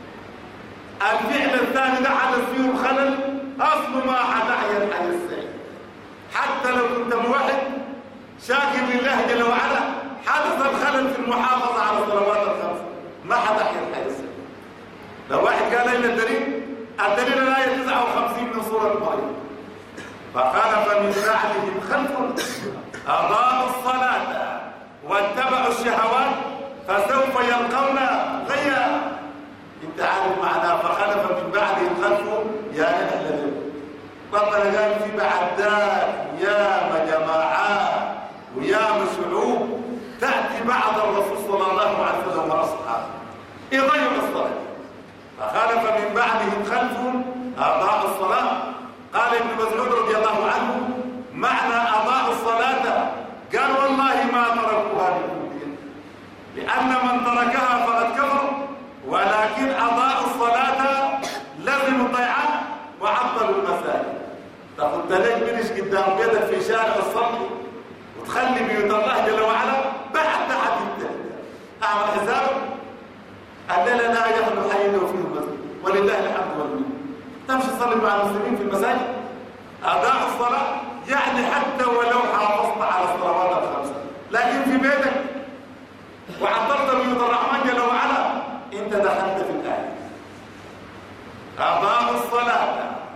الفعل الثاني ده حدث فيه الخلل أصل ما حتحيا الحياة السعيدة. حتى لو كنت موحد شاكر لله جل وعلا حدث الخلل في المحافظة على الصلوات الخمس ما حتحيا الحياة السعيدة. لو واحد قال لنا الدليل الدليل الآية تسعة وخمسين من سورة مريم فخلف من بعدهم خلف أضاعوا الصلاة واتبعوا الشهوات فسوف يلقون غيا. انت عارف معناه فخلف من بعدهم خلف يا أهل ربنا قال في بعد ذاك يا جماعات ويا شعوب تأتي بعد الرسول صلى الله عليه وسلم وأصحابه يضيعوا الصلاة. فخلف من بعدهم خلف أضاعوا الصلاة. قال ابن مسعود رضي الله عنه معنى أضاعوا الصلاة قال والله ما تركوها لكل لأن من تركها فقد كفر ولكن أضاعوا الصلاة لازم الضيعان وعطلوا المساجد. تاخد تلاقي بنش قدام بيتك في شارع الصلي وتخلي بيوت الله جل وعلا بعد تحت التهديد. أعمل حسابك الليلة لا يخلو حي له فيه المسجد ولله الحمد والمنة. تمشي تصلي مع المسلمين في المساجد أضاعوا الصلاة يعني حتى ولو حافظت على الصلوات الخمسة لكن في بيتك وعطلت بيوت الرحمن جل وعلا انت دخلت في الآية. أضاعوا الصلاة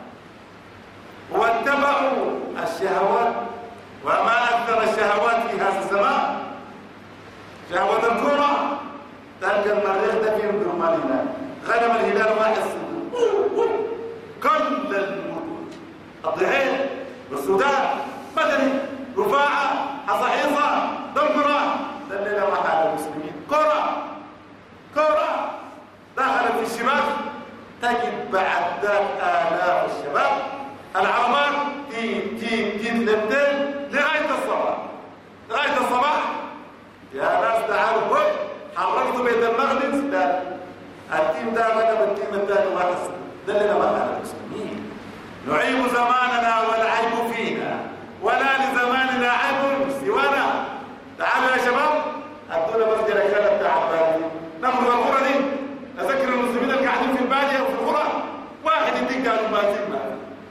واتبعوا الشهوات وما أكثر الشهوات في هذا الزمان. شهوة الكرة تلقى المريخ ده فيه درمالنا غنم الهلال ما يحسن كل المدن الضحية والسودان مدني رفاعة حصحيصة دمرة دلنا محل المسلمين كرة كرة دخلت في الشباب تجد بعد ذلك آلاف الشباب العربات تين تين تين لمتين لغاية الصباح لغاية الصباح. يا ناس تعالوا حررتوا بيت المقدس لا التيم ده بدا بالتيم الثاني واحد دلنا محل المسلمين. نعيب زماننا والعيب فينا ولا لزماننا عيب سوانا. تعالوا يا شباب ادونا بس جركانه بتاع الباديه ناخذ القرى دي اذكر المسلمين اللي قاعدين في الباديه وفي القرى واحد يديك قالوا ما تجمع.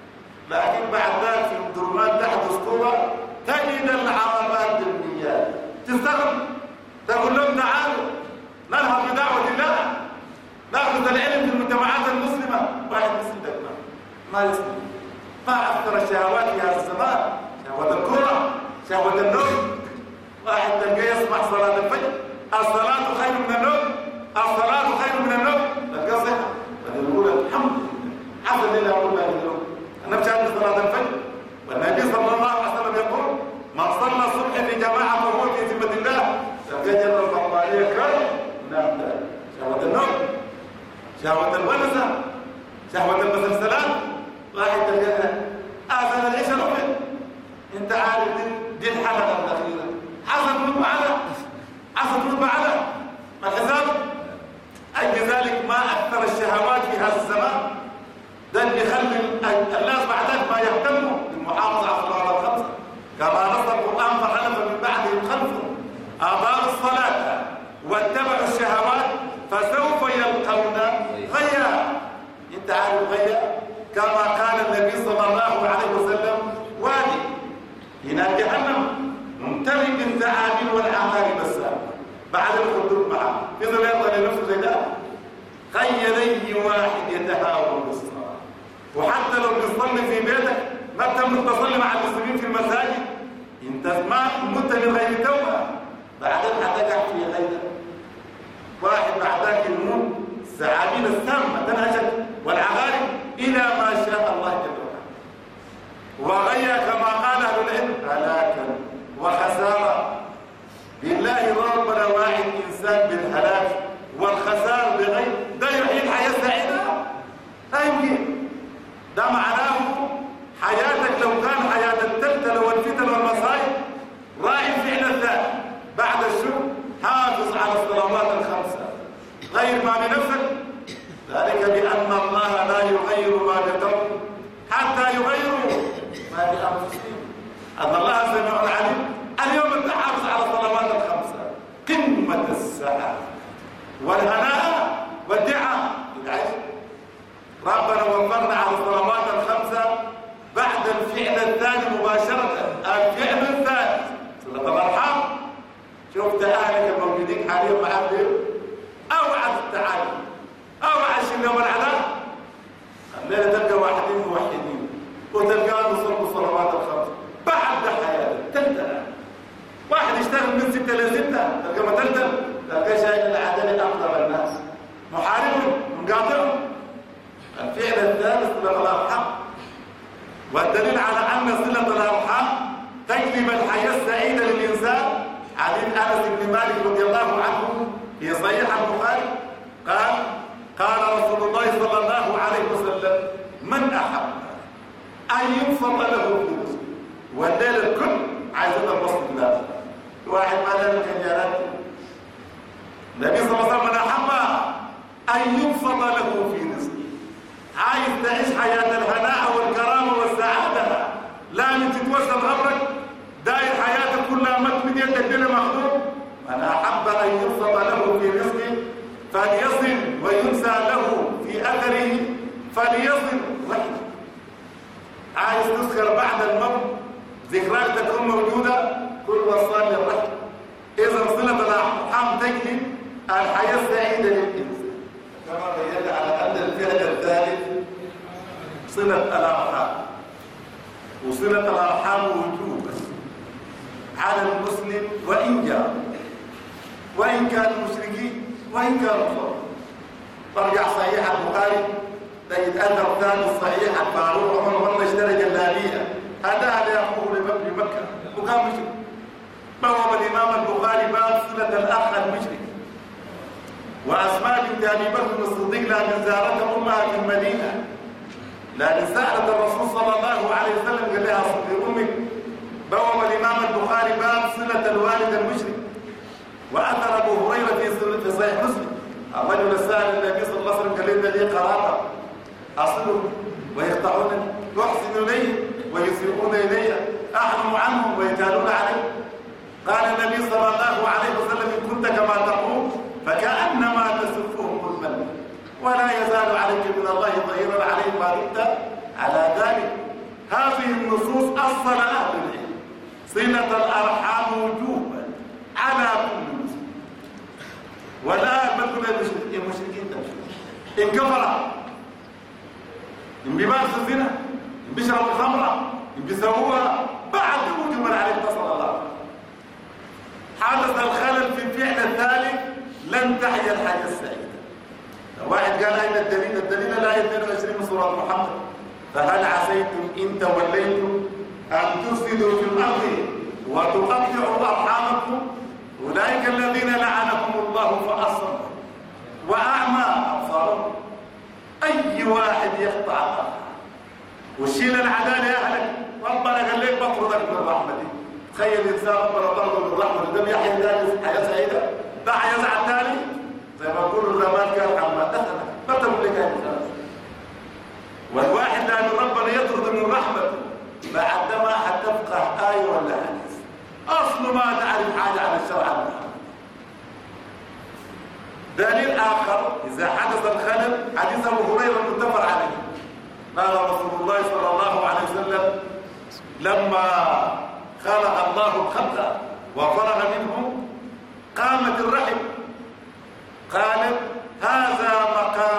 لكن بعد ذلك في الدرمات تحت اسطوره تجد العربات بالمياه تستغرب تقول لهم تعالوا ننهض بدعوه الله ناخذ العلم في المجتمعات المسلمه. واحد مسلم ما يسلم ما اكثر الشهوات في هذا الزمان شهوه الكره شهوه النوم. واحد تلقى يسمع صلاه الفجر الصلاه خير من النوم الصلاه خير من النوم تلقى صحه ونقول الحمد لله حمد لله اقول ما النوم. انا بشهد صلاه الفجر والنبي صلى الله عليه وسلم يقول من صلى الصبح في جماعه فهو في ذمه الله سجد البطاريه كرم نام ذلك. شهوه النوم شهوه الونسه شهوه المسلسلات. واحد تلقى اذن العشاء رفض. انت عارف دي, دي الحلقه الاخيره حصل نوم على حصل نوم على ما الحساب. اجل ذلك ما اكثر الشهوات في هذا الزمان ده اللي يخلي الناس بعدك ما يهتموا بالمحافظه على الصلاه الخمسه كما نص القران فخلف من بعدهم خلف اضاعوا الصلاه واتبعوا الشهوات فسوف يلقون غيا. انت عارف غيا كما قال النبي صلى الله عليه وسلم وادي هنا جهنم ممتلئ بالثعابين والعقارب السامه بعد الخدود معه في ظل يرضى لنفسه زي ده خير أي واحد يتهاون بالصلاة. وحتى لو بتصلي في بيتك ما بتملك تصلي مع المسلمين في المساجد، انت ما مت من غير توبة، بعدين حتقع في غيرك. واحد بعدك الموت السعابين السامة تنهشت والعغارب إلى ما شاء الله جل وعلا. وغير كما قال أهل العلم هلاكا وخسارة. بالله ربنا واعي الإنسان بالهلاك والخسار بغير ده يحيي الحياة السعيدة؟ لا يمكن. ده معناه حياتك لو كان حياة التلتل والفتن والمصائب راعي الفعل الثاني بعد الشكر، حافظ على الصلوات الخمسة غير ما بنفسك، ذلك بأن الله لا يغير ما بقوم حتى يغيروا ما بأنفسهم. أن الله سميع عليم. اليوم أنت حافظ على الصلوات الخمسة قمة السعادة والهناء والدعاء للعيش. ربنا وفرنا على الصلوات الخمسة بعد الفعل الثاني مباشرة. الفعل الثاني صلة الأرحام. شفت أهلك الموجودين حاليا معاك أوعى التعالي أوعى الشنة والعذاب. الليلة تلقى واحدين موحدين وتلقى نصر الصلوات الخمسة بعد حياته تلتل. واحد يشتغل من ستة لستة تلقى متلتل، تلقى شايل العدل أقدر الناس محاربهم مقاطعهم. الفعل الثالث صلة الأرحام، والدليل على أن صلة الأرحام تجلب الحياة السعيدة للإنسان. حديث أنس بن مالك رضي الله عنه في صحيح البخاري قال قال رسول الله صلى الله عليه وسلم من أحب أن يبسط له في رزقه. والليل الكل عايز البسط لله. واحد ما له كنيانات. النبي صلى الله عليه وسلم من أحب أن يبسط له في رزقه، عايز تعيش حياة الهناء والكرامة والسعادة، لا من تتوسل غبرك داير حياتك كلها متمد يدك دين مخلوق. من أحب أن يبسط له في رزقه فليصل وينسى له في أثره فليصل رحمه. عايز تذكر بعد الموت ذكراك تكون موجودة كل وصال للرحمة. إذا صلة الأرحام تجلب الحياة السعيدة للإنسان. كما بينا على أن الفعل الثالث صلة الأرحام. وصلة الأرحام وجوب على المسلم وإن جاء وإن كان مشركين وإن كانوا صار. ترجع صحيح البخاري تجد أثر ثاني صحيح الفاروق عمر والله اشترى جلابية هذا لأخوه لمكة وكان مشرك. بواب الإمام البخاري باب صلة الأخ المشرك. وأسماء بنت أبي بكر الصديق لأن زارته أمها في المدينة، لأن سألت الرسول صلى الله عليه وسلم قال لها صدق أمك. بواب الإمام البخاري باب صلة الوالد المشرك. وأثر أبو هريرة في صحيح مسلم الرجل السائل النبي صلى الله عليه وسلم قال إن لي قرابة أصلهم ويقطعونني يحسن إلي ويسيئون إلي أحرم عنهم ويجهلون علي. قال النبي صلى الله عليه وسلم إن كنت كما تقول فكأنما تسفهم ظلما ولا يزال عليك من الله ظهيرا عليهم ما دمت على ذلك. هذه النصوص أصل أهل العلم صلة الأرحام وجوبا على كل مسلم. والآن ما تقول المشركين إن كفر إن بيمارس الزنا إن بيشرب الخمرة إن بيسووها بعد وجوبا عليه اتصل الله. حدث الخلل في الفعل الثالث لن تحيا الحياة السعيدة. واحد قال أين الدليل؟ الدليل الآية اثنين وعشرين من سورة محمد فهل عسيتم إن توليتم أن تفسدوا في الأرض وتقطعوا أرحامكم أولئك الذين لعنهم الله فأصمهم وأعمى أبصارهم. أي واحد يقطع الأرحام وشيل العدالة يا أهلك ربنا قال لك بطردك من رحمتي. تخيل إنسان ربنا طرده من رحمته ده بيحيى ثاني حياة سعيدة ده يزعل ثاني زي ما يقولوا الزمان كان حما دخلك ما تقول لك هاي. والواحد لأن ربنا يطرد من رحمته بعد ما حتفقه آية ولا حديث أصل ما تعرف حاجة عن الشرع المحمد. دليل آخر إذا حدث الخلل حديث أبو هريرة المتفق عليه قال رسول الله صلى الله عليه وسلم لما خلق الله الخلق وفرغ منه قامت الرحم قالت هذا مقام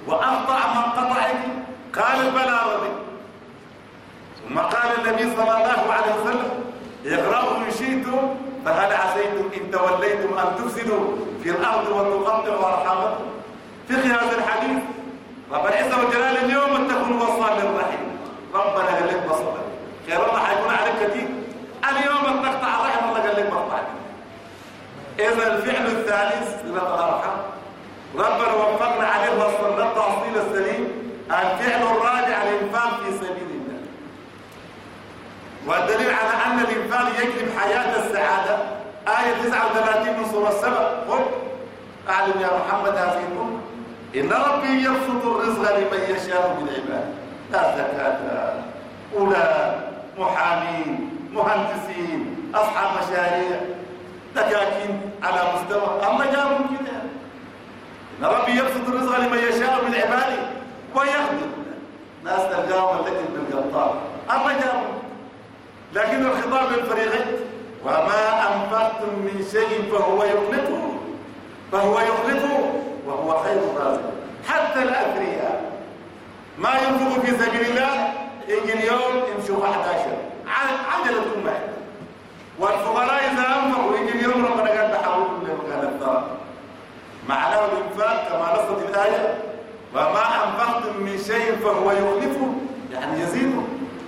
وأقطع من قطعك؟ قال بلى ربي. ثم قال النبي صلى الله عليه وسلم اقرأوا إن شئتم فهل عسيتم إن توليتم أن تفسدوا في الأرض وتقطعوا أرحامكم. في هذا الحديث رب العزة والجلال اليوم تكون وصال للرحيم. ربنا قال لك بصلك خير الله حيكون عليك كثير. اليوم تقطع الرحم الله قال لك مقطعك. إذا الفعل الثالث صلة الأرحام ربنا وفقنا عليه وصلنا التأصيل السليم. الفعل الراجع الإنفاق في سبيل الله. والدليل على أن الإنفاق يجلب حياة السعادة آية تسعة وثلاثين من سورة السبع. قل أعلم يا محمد هذه الأمة إن ربي يبسط الرزق لمن يشاء من عباده. لا زكاة أولى محامين مهندسين أصحاب مشاريع دكاكين على مستوى الله جابهم كده. إن ربي يبسط الرزق لمن يشاء من عباده ويقدر. ناس تلقاهم التي بالقطار الله جابهم. لكن الخطاب للفريقين وما أنفقتم من شيء فهو يخلفه فهو يخلفه وهو خير الرازق. حتى الأثرياء ما ينفقوا في سبيل الله يجي اليوم يمشوا واحد عشر عجلتهم معي. والفقراء إذا أنفقوا يجي اليوم ربنا قال بحاولوا لمكان الثراء. معناه الإنفاق كما نصت الآية وما أنفقتم من شيء فهو يخلفه يعني يزيده.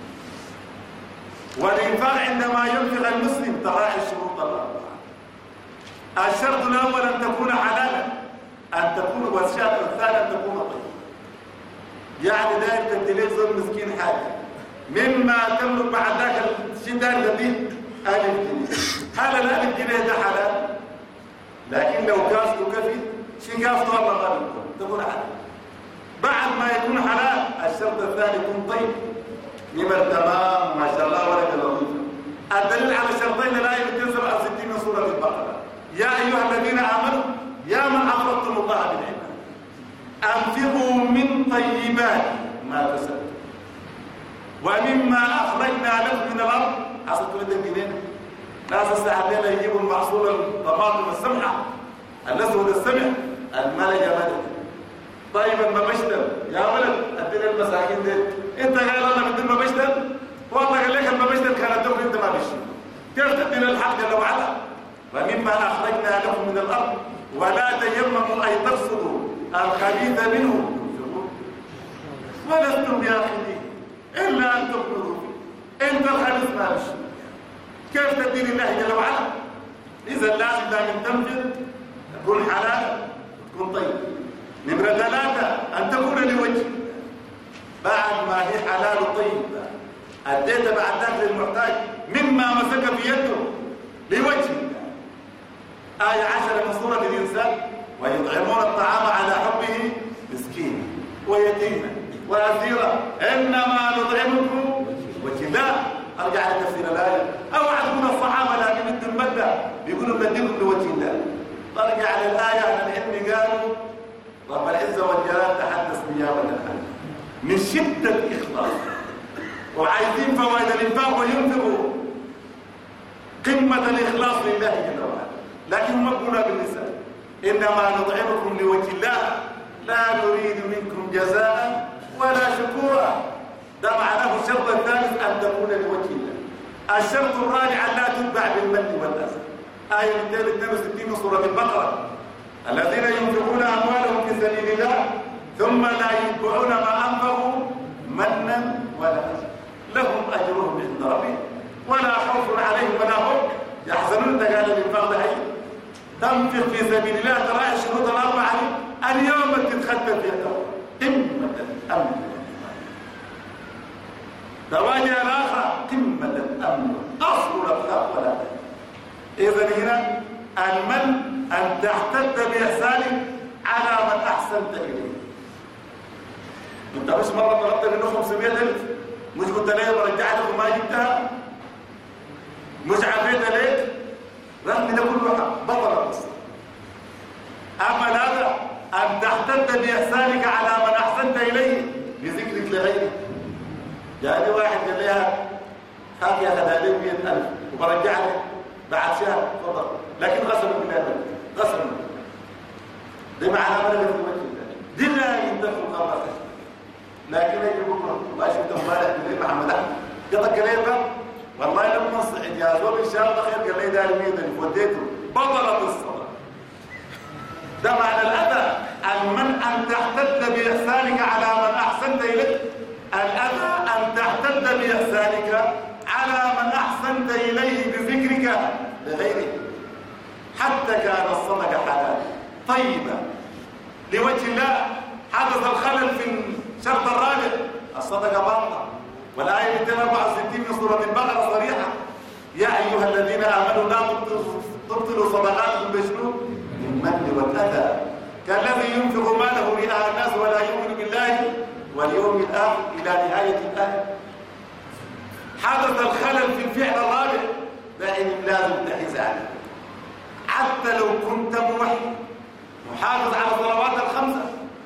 والإنفاق عندما ينفق المسلم تراعي الشروط الأربعة. الشرط الأول أن تكون حلالا أن تكون والشرط الثاني أن تكون طيبا. يعني دائما تدليل زول مسكين حاجة مما تملك بعد ذاك الشدة الذي ألف جنيه. هل الألف جنيه ده حلال؟ لكن لو كافته كفي شي كافته الله غالب تكون حلال. بعد ما يكون حلال الشرط الثاني يكون طيب نمر تمام ما شاء الله ولك لطيفة. الدليل على الشرطين الآية مئتين وسبعة وستين من سورة البقرة يا أيها الذين آمنوا يا من أقرضتم الله بالعباد أنفقوا من طيبات ما كسبتم ومما أخرجنا لكم من الأرض. حصلتوا لدى الجنين ناس الساعتين يجيبوا المحصول الطماطم السمحة الأسود السمح الملجة مدد. طيب المبشتر يا ولد أدينا المساكين دي انت قال الله بدل المبشتر والله قال لك المبشتر كانت تقول انت ما بشي كيف تدينا الحق جل وعلا. ومما أخرجنا لكم من الأرض ولا تيمموا أي ترصدوا الخبيث منه ولستم بآخذين إلا أن تقبضوا انت الخبيث ما بشي كيف تدين الله جل وعلا. إذا لازم دائما تنفذ تكون حلال تكون طيب. نمرة ثلاثة أن تكون لوجه بعد ما هي حلال طيب أديت بعد ذلك للمحتاج مما مسك في يده لوجه. آية عشرة من سورة الإنسان ويطعمون الطعام على حبه مسكينا ويتيما وأسيرا إنما نطعمكم وجه الله. أرجع لتفسير الآية أو عدكم الصحابة لكن مثل المادة بيقولوا نديكم لوجه الله. ترجع للآية عن العلم قالوا رب العزة والجلال تحدث بيابة الحج من شدة الإخلاص وعايزين فوائد الإنفاق وينفقوا قمة الإخلاص لله جل وعلا. لكن مقبولة باللسان إنما نطعمكم لوجه الله لا نريد منكم جزاء ولا شكورا. ده معناه الشرط الثالث أن تكون لوجه الله. الشرط الرابع أن لا تتبع بالمن والأذى. آية مئتين واثنين وستين من سورة البقرة الذين ينفقون أموالهم في سبيل الله ثم لا يتبعون ما أنفقوا منا ولا أذى لهم أجرهم عند ربهم ولا خوف عليهم ولا هم يحزنون. قال الإنفاق ده تنفق في سبيل الله تراعي الشروط الأربعة اليوم تتختم في الدور قمة الأمن. تواجه الآخر قمة الأمن أصل الأخلاق ولا تهي. إذن هنا المن أن تحتد بإحسانك على من أحسنت إليه. أنت مش مرة طلبت منه خمسمائة ألف مش قلت ليه برجع لك وما جبتها مش عفيت ليك رغم ده كله بطل بس. أما هذا أن تحتد بإحسانك على من أحسنت إليه بذكرك لغيرك. يعني واحد قال لها هات يا خدالين مئة ألف وبرجع لك بعد شهر تفضل لكن قسم بالله قسم ده معناه ملك في وجه الله دي لا يدخل الخبر. لكن يجي بكره ما شفت امبارح بالليل محمد احمد قطع كليبه والله لما نصعد يا زول ان شاء الله خير قال لي داري ميدان وديته بطلت الصلاه. ده معنى الاذى المن ان تحتد باحسانك على من احسنت اليه. الاذى ان تحتد باحسانك على من احسنت اليه بذكرك لغيره. حتى كان الصدقه حلال طيبه لوجه الله. حدث الخلل في الشرط الرابع الصدقه باطله. والايه مئتين وأربعة وستين من سوره البقره صريحه يا ايها الذين امنوا لا تبطلوا صدقاتكم بشنو بالمن والاذى كالذي ينفق ماله رئاء الناس ولا يؤمن بالله واليوم الاخر الى نهايه الايه. حدث الخلل في الفعل الرابع دائما لازم تحيز عليه. حتى لو كنت موحد محافظ على الصلوات الخمسه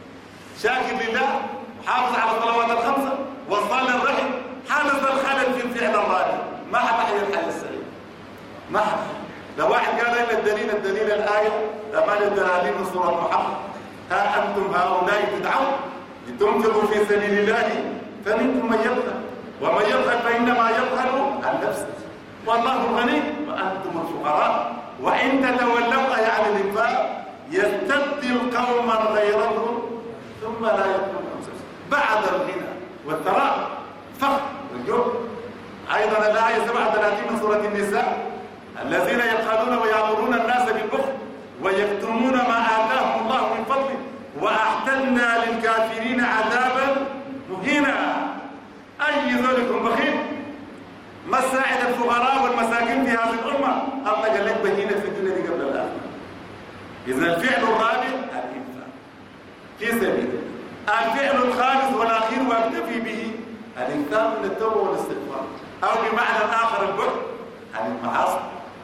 شاكر لله محافظ على الصلوات الخمسه وصال الرحم حدث الخلل في الفعل الرابع ما حتحيا الحياه السليمه. ما حتحيا. لو واحد قال لنا الدليل الدليل الايه ثمانيه دلالين من سوره محمد ها انتم هؤلاء تدعون لتنفقوا في سبيل الله فمنكم من يبخل ومن يبخل فانما يبخل عن نفسه والله الغني وانتم الفقراء وان تتولوا يعني الانفاق يستبدل قوما غيركم ثم لا يكونوا امثالكم. بعد الغنى والثراء الفقر والجوع. ايضا الايه سبعة وثلاثين من سوره النساء الذين يبخلون ويأمرون الناس بالبخل ويكتمون ما آتاهم الله من فضله وأعتدنا للكافرين عذابا مهينا. أي ذلكم بخيل ما ساعد الفقراء والمساكين في هذه الأمة الله قال لك بهينة في الدنيا دي قبل الآخرة. إذا الفعل الرابع الإنفاق في سبيل. الفعل الخامس والأخير وأكتفي به الإنفاق من التوبة والاستغفار أو بمعنى آخر البعد عن المعاصي.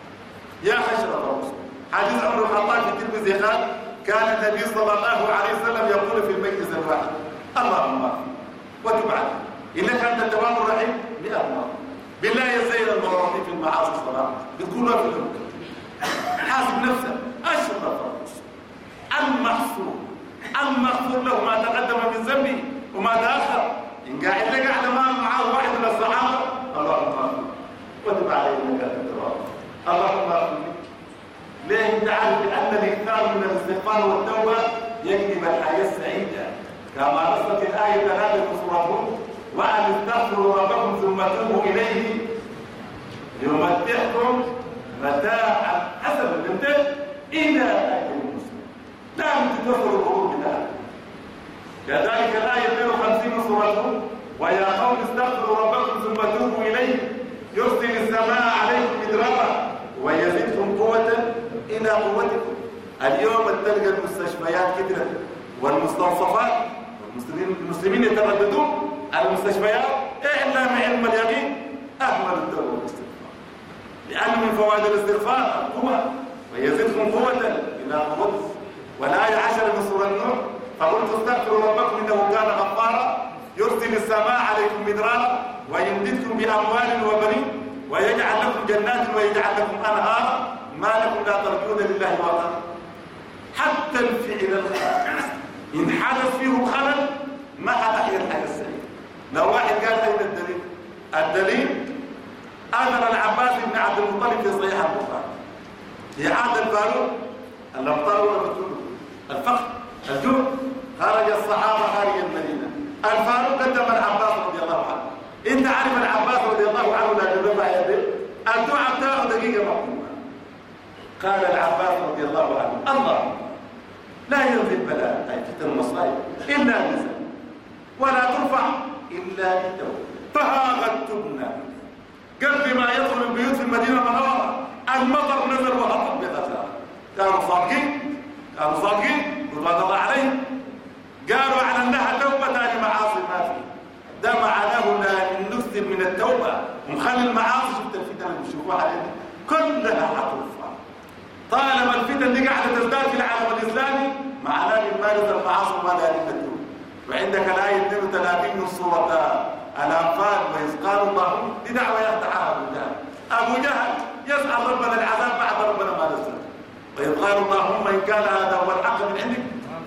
يا خشرة الرسول حديث عمر بن الخطاب في الترمذي قال كان النبي صلى الله عليه وسلم يقول في المجلس الواحد اللهم اغفر وتب علي انك انت التواب الرحيم مئة مرة. بالله يزين المواطن في المعاصي الصلاة بتقولها في المنكر. حاسب نفسك اشرف الرسول المحصور المغفور له ما تقدم من ذنبه وما تاخر. ان قاعد لك قاعد معاه واحد من الصحابه اللهم اغفر وتب علي انك انت التواب. اللهم اغفر لي. ليه؟ انت عارف بان الاكثار من الاستغفار والتوبه يجلب الحياه السعيده كما نصت الايه ثلاثه من سوره هود وان استغفروا ربكم ثم توبوا اليه يمتعكم متاعا حسنا الامتاع الى اجل مسلم. لا تتوفر الغرور بالله. كذلك الايه اثنين وخمسين من سوره هود ويا قوم استغفروا ربكم ثم توبوا اليه يرسل السماء عليكم مدرارا ويزيدكم قوة إلى قوتكم. اليوم تلقى المستشفيات كثرت والمستوصفات والمسلمين المسلمين يترددون على المستشفيات إعلام علم اليقين أهمل التوبة والاستغفار. لأن من فوائد الاستغفار القوة ويزيدكم قوة إلى قوتكم. والآية عشرة من سورة نوح فقلت استغفروا ربكم إنه كان غفارا يرسل السماء عليكم مدرارا ويمددكم بأموال وبنين ويجعل لكم جنات ويجعل لكم أنهارا ما لكم لا ترجون لله وقارا. حتى الفعل الخامس إن حدث فيه الخلل ما حتحيا الحياة السعيدة. لو واحد قال أين الدليل؟ الدليل آذن العباس بن عبد المطلب في صحيح البخاري في عهد الفاروق الأمطار والرسول الفقر الجوع خرج الصحابة خارج المدينة. الفاروق قدم العباس رضي الله عنه. انت عارف العباس رضي الله عنه لا تدفع يده الدعاء بتاعه دقيقه مقبوله. قال العباس رضي الله عنه الله لا ينزل بلاء اي فتن المصائب الا نزل ولا ترفع الا بالتوبه فها قد تبنى قبل ما يدخل البيوت في المدينه المنوره المطر نزل وهطل بغزاره. كانوا صادقين كانوا صادقين رضوان الله عليهم قالوا على انها توبه لمعاصي ما فيه. ده معناه لا نكثر من التوبه ونخلي المعاصي شفت الفتن اللي بنشوفوها علينا كلها حترفع. طالما الفتن دي قاعده تزداد في العالم الاسلامي معناه نمارس المعاصي وما لا نتوب. وعندك الايه اثنين وثلاثين من سوره الانفال واذ قالوا اللهم دي دعوه يفتحها ابو جهل. ابو جهل يسال ربنا العذاب بعد ربنا ما نزل. واذ قالوا اللهم ان كان هذا هو الحق من عندك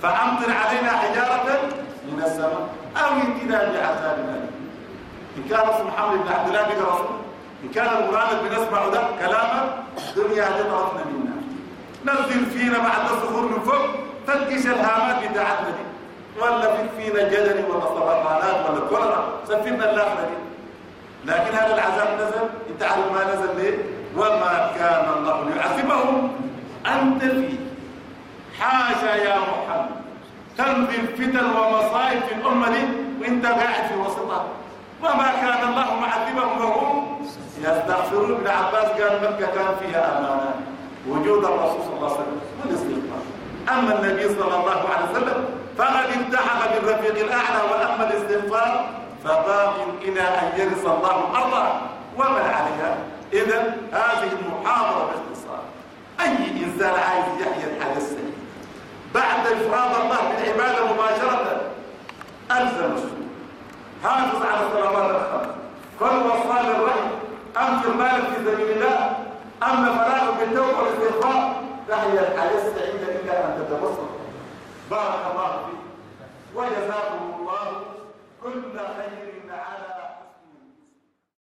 فأمطر علينا حجارة من السماء أو ائتنا بعذاب أليم. إن كان رسول محمد بن عبد الله بن رسول، إن كان القرآن اللي بنسمعه ده كلامه الدنيا دي طرفنا منا، نزل فينا بعد الصخور من فوق فتش الهامات بتاعتنا دي، ولا في فينا جدري ولا سرطانات ولا كوليرا سفينا الآخرة دي. لكن هذا العذاب نزل، أنت عارف ما نزل ليه؟ وما كان الله ليعذبهم أنت فيه. حاشا يا محمد تنزل فتن ومصائب في الأمة دي وأنت قاعد في وسطها. وما كان الله معذبهم وهم يستغفرون. ابن عباس قال مكة كان فيها أمانة، وجود الرسول صلى الله عليه وسلم والاستغفار. أما النبي صلى الله عليه وسلم فقد التحق بالرفيق الأعلى، وأما الاستغفار فباق إلى أن يرث الله الأرض ومن عليها. إذن هذه المحاضرة باختصار، أي إنسان عايز يحيا الحياة السليمة بعد إفراد الله بالعبادة مباشرة ألزم السنة، حافظ على الصلوات الخمس، كن وصال الرحم، أنفق مالك في سبيل الله، أما فراغ بالتوبة والاستغفار، تحيا الحياة السعيدة إلا أن تتوسط. بارك الله فيك وجزاكم الله كل خير على